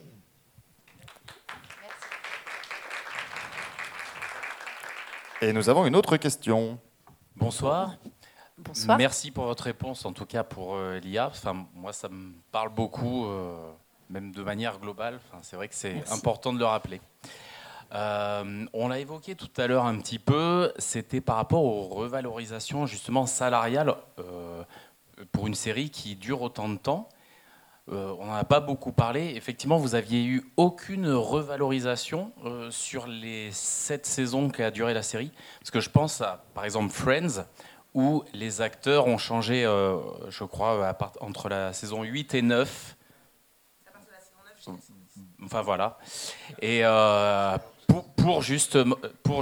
Et nous avons une autre question. Bonsoir. Bonsoir. Merci pour votre réponse, en tout cas pour l'IA. Enfin, moi, ça me parle beaucoup, même de manière globale. Enfin, c'est vrai que c'est important de le rappeler. On l'a évoqué tout à l'heure un petit peu, c'était par rapport aux revalorisations justement salariales pour une série qui dure autant de temps. On n'en a pas beaucoup parlé. Effectivement, vous n'aviez eu aucune revalorisation sur les 7 saisons qu'a duré la série. Parce que je pense à, par exemple, Friends, où les acteurs ont changé, je crois, entre la saison 8 et 9. Enfin voilà. Et pour justement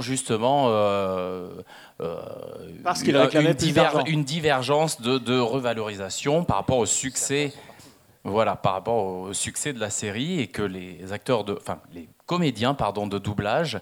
parce qu'il réclamait plus d'argent. Une divergence de revalorisation par rapport au succès. Voilà, par rapport au succès de la série, et que les comédiens de doublage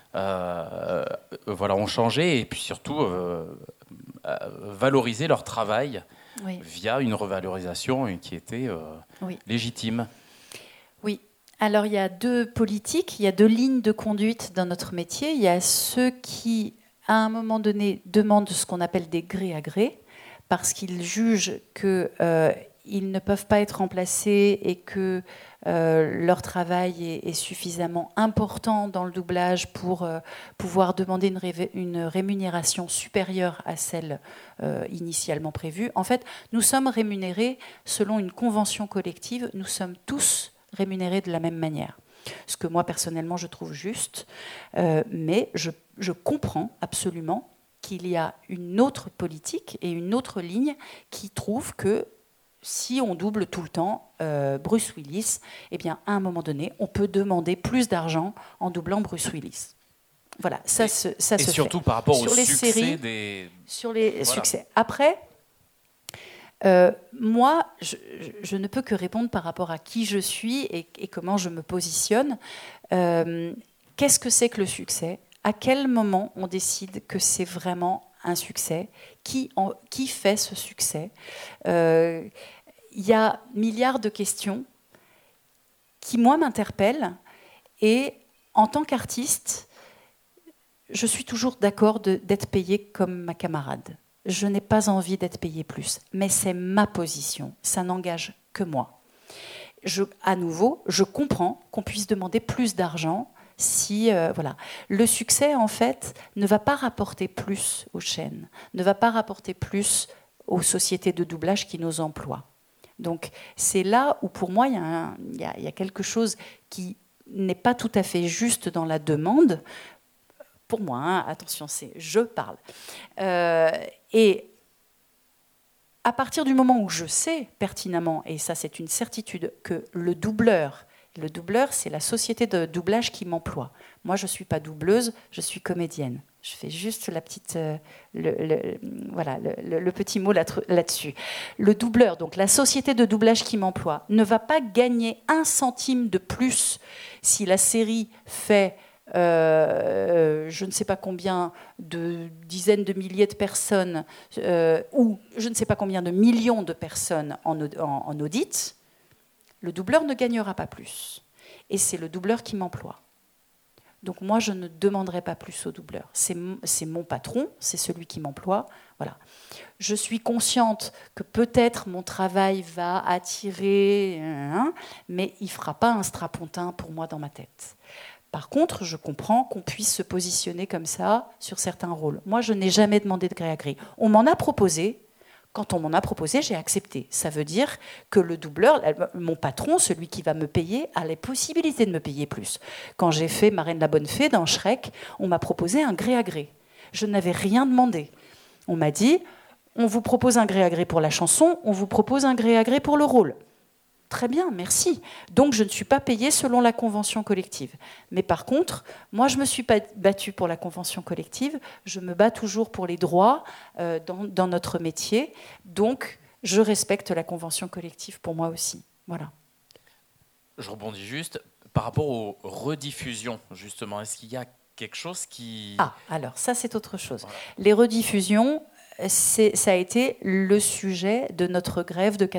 ont changé, et puis surtout valoriser leur travail via une revalorisation qui était légitime. Oui. Alors il y a deux politiques, il y a deux lignes de conduite dans notre métier. Il y a ceux qui, à un moment donné, demandent ce qu'on appelle des gré à gré, parce qu'ils jugent que ils ne peuvent pas être remplacés et que leur travail est suffisamment important dans le doublage pour pouvoir demander une rémunération supérieure à celle initialement prévue. En fait, nous sommes rémunérés selon une convention collective. Nous sommes tous rémunérés de la même manière. Ce que moi, personnellement, je trouve juste. Mais je comprends absolument qu'il y a une autre politique et une autre ligne qui trouve que si on double tout le temps Bruce Willis, eh bien, à un moment donné, on peut demander plus d'argent en doublant Bruce Willis. Voilà, ça se fait. Et surtout par rapport sur au les succès séries, sur les succès. Après, moi, je ne peux que répondre par rapport à qui je suis et comment je me positionne. Qu'est-ce que c'est que le succès ? À quel moment on décide que c'est vraiment un succès ? Qui fait ce succès ? Il y a milliards de questions qui, moi, m'interpellent. Et en tant qu'artiste, je suis toujours d'accord d'être payée comme ma camarade. Je n'ai pas envie d'être payée plus. Mais c'est ma position. Ça n'engage que moi. À nouveau, je comprends qu'on puisse demander plus d'argent. Voilà. Le succès, en fait, ne va pas rapporter plus aux chaînes, ne va pas rapporter plus aux sociétés de doublage qui nous emploient. Donc, c'est là où, pour moi, il y a quelque chose qui n'est pas tout à fait juste dans la demande. Pour moi, hein, attention, c'est je parle. Et à partir du moment où je sais pertinemment, et ça c'est une certitude, que le doubleur, c'est la société de doublage qui m'emploie. Moi, je ne suis pas doubleuse, je suis comédienne. Je fais juste la petite, le petit mot là-dessus. Le doubleur, donc la société de doublage qui m'emploie, ne va pas gagner 1 centime de plus si la série fait je ne sais pas combien de dizaines de milliers de personnes ou je ne sais pas combien de millions de personnes en audit. Le doubleur ne gagnera pas plus. Et c'est le doubleur qui m'emploie. Donc moi, je ne demanderai pas plus au doubleur. C'est mon patron, c'est celui qui m'emploie. Voilà. Je suis consciente que peut-être mon travail va attirer, mais il ne fera pas un strapontin pour moi dans ma tête. Par contre, je comprends qu'on puisse se positionner comme ça sur certains rôles. Moi, je n'ai jamais demandé de gré à gré. On m'en a proposé. Quand on m'en a proposé, j'ai accepté. Ça veut dire que le doubleur, mon patron, celui qui va me payer, a les possibilités de me payer plus. Quand j'ai fait Marraine la Bonne Fée dans Shrek, on m'a proposé un gré à gré. Je n'avais rien demandé. On m'a dit, on vous propose un gré à gré pour la chanson, on vous propose un gré à gré pour le rôle. Très bien, merci. Donc, je ne suis pas payée selon la convention collective. Mais par contre, moi, je ne me suis pas battue pour la convention collective. Je me bats toujours pour les droits dans notre métier. Donc, je respecte la convention collective pour moi aussi. Voilà. Je rebondis juste. Par rapport aux rediffusions, justement, est-ce qu'il y a quelque chose qui... Ah, alors, ça, c'est autre chose. Voilà. Les rediffusions... ça a été le sujet de notre grève de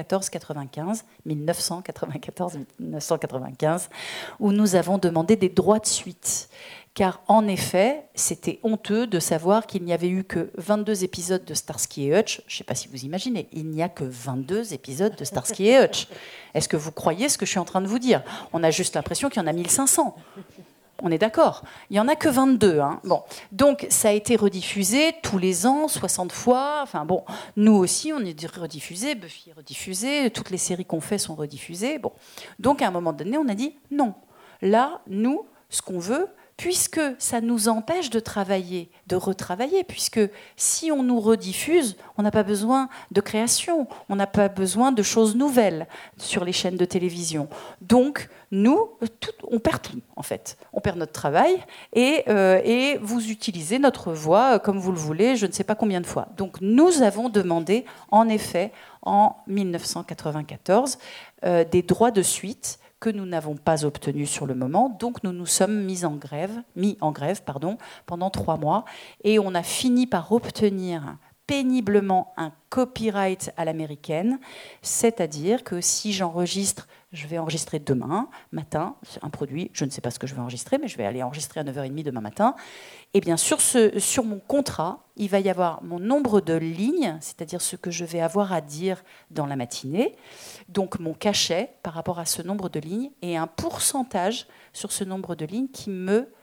1994-1995, où nous avons demandé des droits de suite. Car en effet, c'était honteux de savoir qu'il n'y avait eu que 22 épisodes de Starsky et Hutch. Je ne sais pas si vous imaginez, il n'y a que 22 épisodes de Starsky et Hutch. Est-ce que vous croyez ce que je suis en train de vous dire ? On a juste l'impression qu'il y en a 1500. On est d'accord. Il n'y en a que 22. Hein. Bon. Donc, ça a été rediffusé tous les ans, 60 fois. Enfin, bon, nous aussi, on est rediffusé. Buffy est rediffusé. Toutes les séries qu'on fait sont rediffusées. Bon. Donc, à un moment donné, on a dit non. Là, nous, ce qu'on veut, puisque ça nous empêche de travailler, de retravailler, puisque si on nous rediffuse, on n'a pas besoin de création, on n'a pas besoin de choses nouvelles sur les chaînes de télévision. Donc, nous, on perd tout, en fait. On perd notre travail et vous utilisez notre voix comme vous le voulez, je ne sais pas combien de fois. Donc, nous avons demandé, en effet, en 1994, des droits de suite que nous n'avons pas obtenus sur le moment. Donc, nous nous sommes mis en grève pendant 3 mois. Et on a fini par obtenir péniblement un copyright à l'américaine, c'est-à-dire que si j'enregistre, je vais enregistrer demain matin un produit, je ne sais pas ce que je vais enregistrer, mais je vais aller enregistrer à 9h30 demain matin, et bien sur mon contrat, il va y avoir mon nombre de lignes, c'est-à-dire ce que je vais avoir à dire dans la matinée, donc mon cachet par rapport à ce nombre de lignes, et un pourcentage sur ce nombre de lignes qui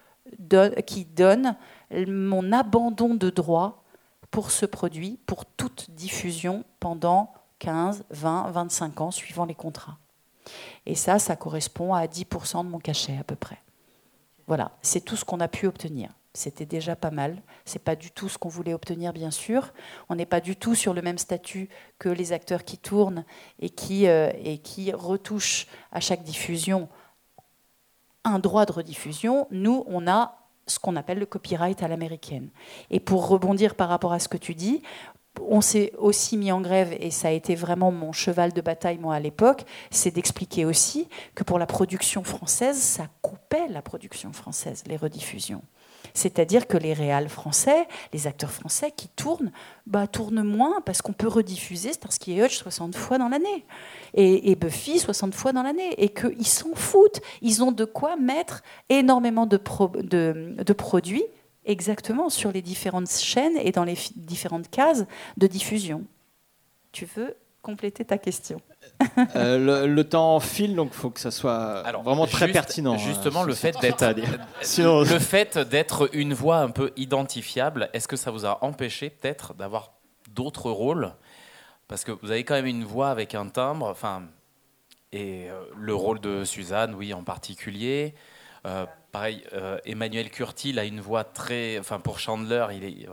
donne mon abandon de droit pour ce produit, pour toute diffusion pendant 15, 20, 25 ans, suivant les contrats. Et ça correspond à 10% de mon cachet à peu près. Voilà, c'est tout ce qu'on a pu obtenir. C'était déjà pas mal. C'est pas du tout ce qu'on voulait obtenir, bien sûr. On n'est pas du tout sur le même statut que les acteurs qui tournent et qui retouchent à chaque diffusion un droit de rediffusion. Nous, on a ce qu'on appelle le copyright à l'américaine. Et pour rebondir par rapport à ce que tu dis, on s'est aussi mis en grève, et ça a été vraiment mon cheval de bataille, moi, à l'époque, c'est d'expliquer aussi que pour la production française, ça coupait la production française, les rediffusions. C'est-à-dire que les réals français, les acteurs français qui tournent, tournent moins parce qu'on peut rediffuser Starsky et Hutch 60 fois dans l'année et Buffy 60 fois dans l'année, et qu'ils s'en foutent. Ils ont de quoi mettre énormément de produits exactement sur les différentes chaînes et dans les différentes cases de diffusion. Tu veux compléter ta question? Le temps file, donc il faut que ça soit vraiment très pertinent. Justement, le fait d'être une voix un peu identifiable, est-ce que ça vous a empêché peut-être d'avoir d'autres rôles? Parce que vous avez quand même une voix avec un timbre, et le rôle de Suzanne, oui, en particulier. Pareil, Emmanuel Curtil a une voix très... pour Chandler,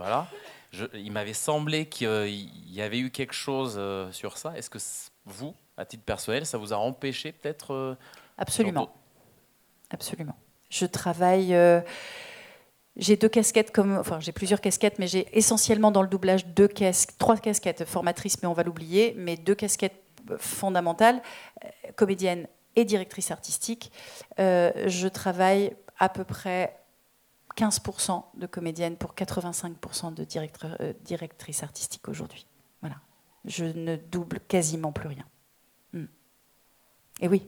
il m'avait semblé qu'il y avait eu quelque chose sur ça. Est-ce que vous, à titre personnel, ça vous a empêché peut-être Absolument. Absolument. Je travaille... j'ai 2 casquettes, j'ai plusieurs casquettes, mais j'ai essentiellement dans le doublage 3 casquettes, formatrice, mais on va l'oublier, mais 2 casquettes fondamentales, comédienne et directrice artistique. Je travaille à peu près 15% de comédienne pour 85% de directrice artistique aujourd'hui. Voilà. Je ne double quasiment plus rien. Et oui.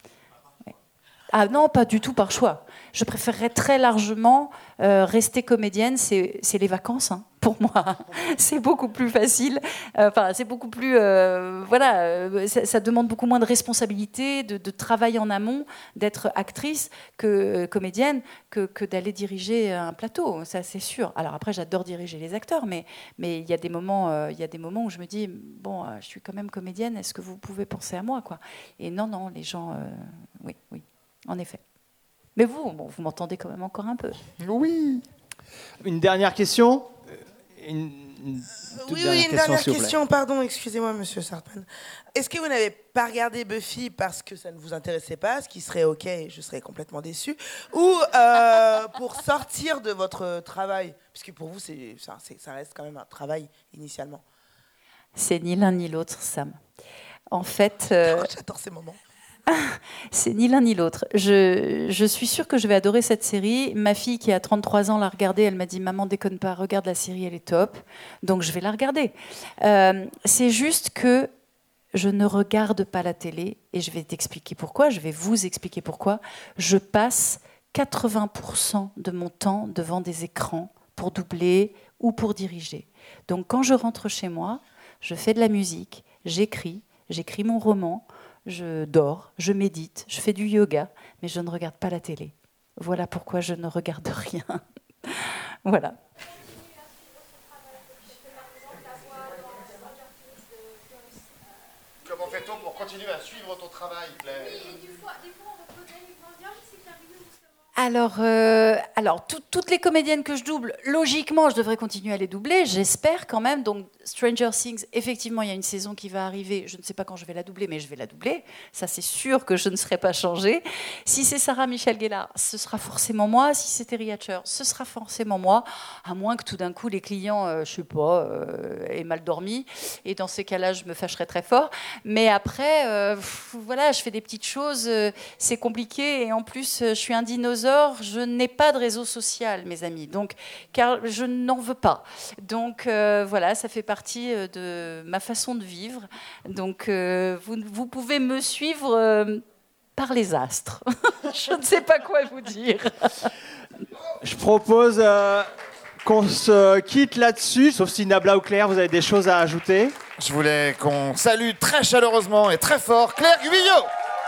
Ah non, pas du tout par choix. Je préférerais très largement rester comédienne. C'est les vacances, pour moi. C'est beaucoup plus facile. C'est beaucoup plus... ça demande beaucoup moins de responsabilité, de travail en amont, d'être actrice que comédienne, que d'aller diriger un plateau. Ça, c'est sûr. Alors après, j'adore diriger les acteurs, mais il y a des moments où je me dis, je suis quand même comédienne, est-ce que vous pouvez penser à moi, quoi? Et non, les gens... oui. En effet. Mais vous m'entendez quand même encore un peu. Oui. Une dernière question. Une dernière question. Pardon, excusez-moi, monsieur Sartman. Est-ce que vous n'avez pas regardé Buffy parce que ça ne vous intéressait pas, ce qui serait OK, je serais complètement déçue, ou pour sortir de votre travail, puisque pour vous, ça reste quand même un travail initialement? C'est ni l'un ni l'autre, Sam. En fait... J'adore ces moments. C'est ni l'un ni l'autre. Je suis sûre que je vais adorer cette série. Ma fille qui a 33 ans l'a regardée, elle m'a dit « Maman, déconne pas, regarde la série, elle est top. » Donc je vais la regarder. C'est juste que je ne regarde pas la télé, et je vais t'expliquer pourquoi, je vais vous expliquer pourquoi. Je passe 80% de mon temps devant des écrans pour doubler ou pour diriger. Donc quand je rentre chez moi, je fais de la musique, j'écris mon roman, je dors, je médite, je fais du yoga, mais je ne regarde pas la télé. Voilà pourquoi je ne regarde rien. Voilà. Comment fait-on pour continuer à suivre ton travail, Claire? Alors toutes les comédiennes que je double, logiquement, je devrais continuer à les doubler. J'espère quand même. Donc, Stranger Things, effectivement, il y a une saison qui va arriver. Je ne sais pas quand je vais la doubler, mais je vais la doubler. Ça, c'est sûr que je ne serai pas changée. Si c'est Sarah Michelle Gellar, ce sera forcément moi. Si c'est Terry Hatcher, ce sera forcément moi. À moins que tout d'un coup, les clients, je sais pas, aient mal dormi. Et dans ces cas-là, je me fâcherai très fort. Mais après, voilà, je fais des petites choses. C'est compliqué. Et en plus, je suis un dinosaure. Je n'ai pas de réseau social, mes amis, donc, car je n'en veux pas. Donc voilà, ça fait partie de ma façon de vivre. Donc vous pouvez me suivre par les astres. Je ne sais pas quoi vous dire. Je propose qu'on se quitte là-dessus, sauf si Nabla ou Claire, vous avez des choses à ajouter. Je voulais qu'on salue très chaleureusement et très fort Claire Guyot.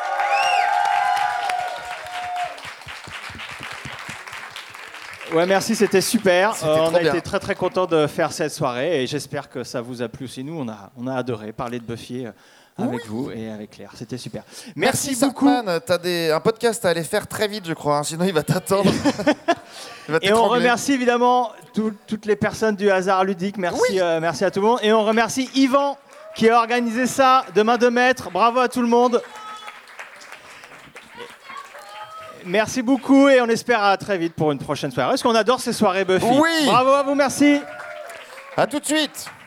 Ouais, merci, c'était super. On a bien. été très très contents de faire cette soirée et j'espère que ça vous a plu aussi. Nous, on a adoré parler de Buffy avec vous et avec Claire. C'était super. Merci beaucoup. Sartman, t'as un podcast à aller faire très vite, je crois. Hein, sinon, il va t'attendre. Et on remercie évidemment toutes les personnes du Hasard Ludique. Merci, merci à tout le monde. Et on remercie Yvan qui a organisé ça de main de maître. Bravo à tout le monde. Merci beaucoup et on espère à très vite pour une prochaine soirée. Est-ce qu'on adore ces soirées Buffy? Oui. Bravo à vous, merci. À tout de suite.